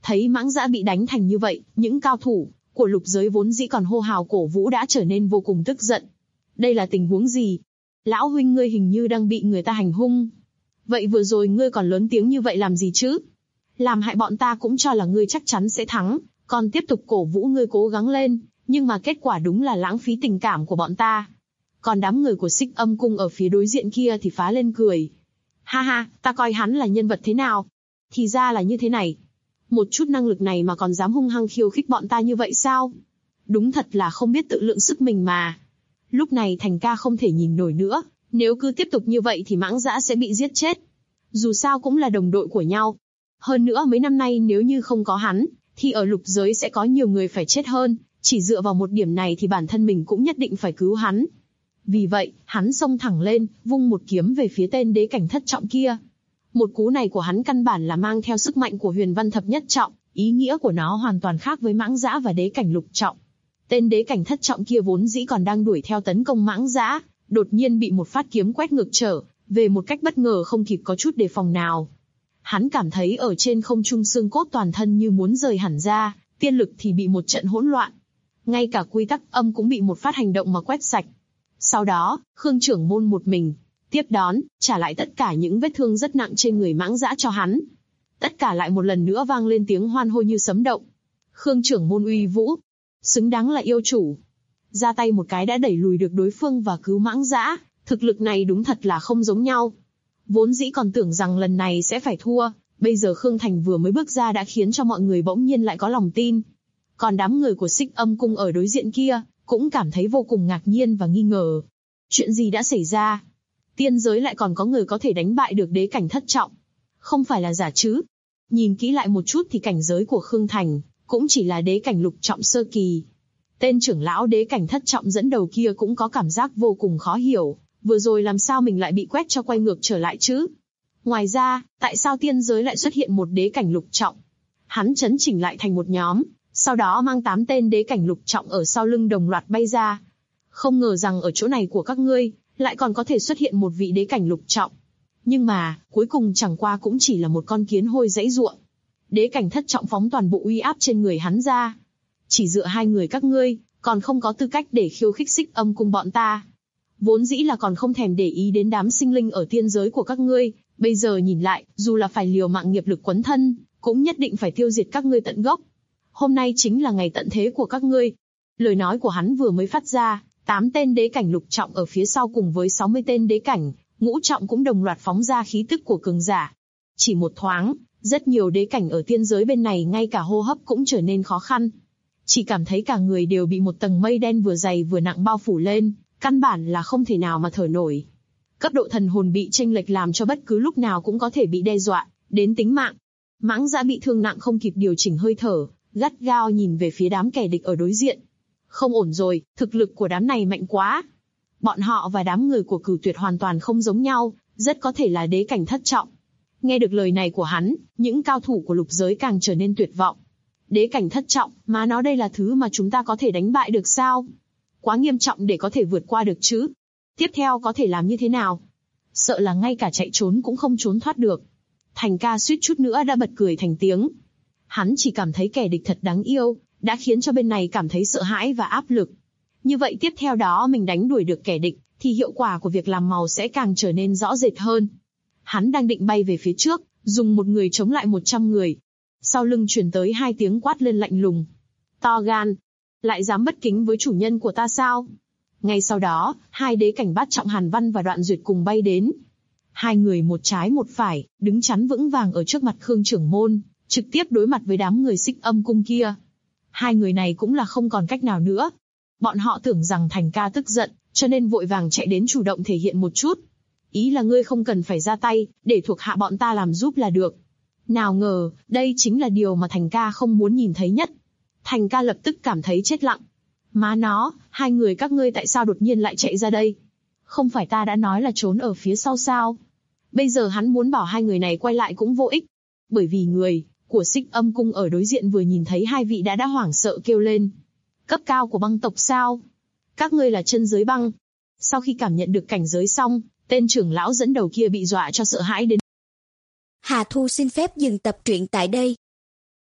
Thấy Mãng Dã bị đánh thành như vậy, những cao thủ của lục giới vốn dĩ còn hô hào cổ vũ đã trở nên vô cùng tức giận. Đây là tình huống gì? Lão huynh ngươi hình như đang bị người ta hành hung. Vậy vừa rồi ngươi còn lớn tiếng như vậy làm gì chứ? Làm hại bọn ta cũng cho là ngươi chắc chắn sẽ thắng, còn tiếp tục cổ vũ ngươi cố gắng lên, nhưng mà kết quả đúng là lãng phí tình cảm của bọn ta. Còn đám người của Xích Âm Cung ở phía đối diện kia thì phá lên cười. Ha ha, ta coi hắn là nhân vật thế nào? Thì ra là như thế này. Một chút năng lực này mà còn dám hung hăng khiêu khích bọn ta như vậy sao? Đúng thật là không biết tự lượng sức mình mà. Lúc này Thành Ca không thể nhìn nổi nữa, nếu cứ tiếp tục như vậy thì Mãng Dã sẽ bị giết chết. Dù sao cũng là đồng đội của nhau. Hơn nữa mấy năm nay nếu như không có hắn, thì ở lục giới sẽ có nhiều người phải chết hơn, chỉ dựa vào một điểm này thì bản thân mình cũng nhất định phải cứu hắn. Vì vậy, hắn xông thẳng lên, vung một kiếm về phía tên đế cảnh thất trọng kia. Một cú này của hắn căn bản là mang theo sức mạnh của huyền văn thập nhất trọng, ý nghĩa của nó hoàn toàn khác với Mãng Dã và đế cảnh lục trọng. Tên đế cảnh thất trọng kia vốn dĩ còn đang đuổi theo tấn công Mãng Dã, đột nhiên bị một phát kiếm quét ngược trở về một cách bất ngờ không kịp có chút đề phòng nào. Hắn cảm thấy ở trên không trung xương cốt toàn thân như muốn rời hẳn ra, tiên lực thì bị một trận hỗn loạn. Ngay cả quy tắc âm cũng bị một phát hành động mà quét sạch. Sau đó, Khương trưởng môn một mình tiếp đón, trả lại tất cả những vết thương rất nặng trên người Mãng Dã cho hắn. Tất cả lại một lần nữa vang lên tiếng hoan hô như sấm động. Khương trưởng môn uy vũ, xứng đáng là yêu chủ. Ra tay một cái đã đẩy lùi được đối phương và cứu Mãng Dã, thực lực này đúng thật là không giống nhau. Vốn dĩ còn tưởng rằng lần này sẽ phải thua, bây giờ Khương Thành vừa mới bước ra đã khiến cho mọi người bỗng nhiên lại có lòng tin. Còn đám người của Xích Âm Cung ở đối diện kia, cũng cảm thấy vô cùng ngạc nhiên và nghi ngờ. Chuyện gì đã xảy ra? Tiên giới lại còn có người có thể đánh bại được đế cảnh thất trọng. Không phải là giả chứ? Nhìn kỹ lại một chút thì cảnh giới của Khương Thành, cũng chỉ là đế cảnh lục trọng sơ kỳ. Tên trưởng lão đế cảnh thất trọng dẫn đầu kia cũng có cảm giác vô cùng khó hiểu, vừa rồi làm sao mình lại bị quét cho quay ngược trở lại chứ? Ngoài ra, tại sao tiên giới lại xuất hiện một đế cảnh lục trọng? Hắn chấn chỉnh lại thành một nhóm, sau đó mang 8 tên đế cảnh lục trọng ở sau lưng đồng loạt bay ra. Không ngờ rằng ở chỗ này của các ngươi, lại còn có thể xuất hiện một vị đế cảnh lục trọng. Nhưng mà, cuối cùng chẳng qua cũng chỉ là một con kiến hôi giãy giụa. Đế cảnh thất trọng phóng toàn bộ uy áp trên người hắn ra. Chỉ dựa hai người các ngươi, còn không có tư cách để khiêu khích Xích Âm Cung bọn ta. Vốn dĩ là còn không thèm để ý đến đám sinh linh ở tiên giới của các ngươi, bây giờ nhìn lại, dù là phải liều mạng nghiệp lực quấn thân, cũng nhất định phải tiêu diệt các ngươi tận gốc. Hôm nay chính là ngày tận thế của các ngươi. Lời nói của hắn vừa mới phát ra, 8 tên đế cảnh lục trọng ở phía sau cùng với 60 tên đế cảnh ngũ trọng cũng đồng loạt phóng ra khí tức của cường giả. Chỉ một thoáng, rất nhiều đế cảnh ở tiên giới bên này ngay cả hô hấp cũng trở nên khó khăn. Chỉ cảm thấy cả người đều bị một tầng mây đen vừa dày vừa nặng bao phủ lên, căn bản là không thể nào mà thở nổi. Cấp độ thần hồn bị chênh lệch làm cho bất cứ lúc nào cũng có thể bị đe dọa đến tính mạng. Mãng Dã bị thương nặng không kịp điều chỉnh hơi thở, gắt gao nhìn về phía đám kẻ địch ở đối diện. Không ổn rồi, thực lực của đám này mạnh quá. Bọn họ và đám người của Cửu Tuyệt hoàn toàn không giống nhau, rất có thể là đế cảnh thất trọng. Nghe được lời này của hắn, những cao thủ của lục giới càng trở nên tuyệt vọng. Đế cảnh thất trọng, mà nó đây là thứ mà chúng ta có thể đánh bại được sao? Quá nghiêm trọng để có thể vượt qua được chứ. Tiếp theo có thể làm như thế nào? Sợ là ngay cả chạy trốn cũng không trốn thoát được. Thành Ca suýt chút nữa đã bật cười thành tiếng. Hắn chỉ cảm thấy kẻ địch thật đáng yêu, đã khiến cho bên này cảm thấy sợ hãi và áp lực. Như vậy tiếp theo đó mình đánh đuổi được kẻ địch, thì hiệu quả của việc làm màu sẽ càng trở nên rõ rệt hơn. Hắn đang định bay về phía trước, dùng một người chống lại 100 người. Sau lưng truyền tới 2 tiếng quát lên lạnh lùng. To gan, lại dám bất kính với chủ nhân của ta sao? Ngay sau đó, 2 đế cảnh bát trọng Hàn Văn và Đoạn Duyệt cùng bay đến. 2 người một trái một phải, đứng chắn vững vàng ở trước mặt Khương trưởng môn, trực tiếp đối mặt với đám người Xích Âm Cung kia. 2 người này cũng là không còn cách nào nữa. Bọn họ tưởng rằng Thành Ca tức giận, cho nên vội vàng chạy đến chủ động thể hiện một chút. Ý là ngươi không cần phải ra tay, để thuộc hạ bọn ta làm giúp là được. Nào ngờ, đây chính là điều mà Thành Ca không muốn nhìn thấy nhất. Thành Ca lập tức cảm thấy chết lặng. Má nó, 2 người các ngươi tại sao đột nhiên lại chạy ra đây? Không phải ta đã nói là trốn ở phía sau sao? Bây giờ hắn muốn bảo 2 người này quay lại cũng vô ích. Bởi vì người của Xích Âm Cung ở đối diện vừa nhìn thấy 2 vị đã hoảng sợ kêu lên. Cấp cao của băng tộc sao? Các ngươi là chân giới băng. Sau khi cảm nhận được cảnh giới xong, tên trưởng lão dẫn đầu kia bị dọa cho sợ hãi đến. Hà Thu xin phép dừng tập truyện tại đây.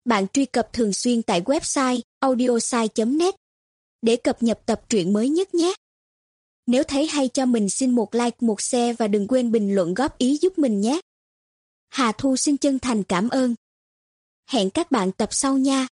Bạn truy cập thường xuyên tại website audiosai.net để cập nhật tập truyện mới nhất nhé. Nếu thấy hay cho mình xin một like, một share và đừng quên bình luận góp ý giúp mình nhé. Hà Thu xin chân thành cảm ơn. Hẹn các bạn tập sau nha.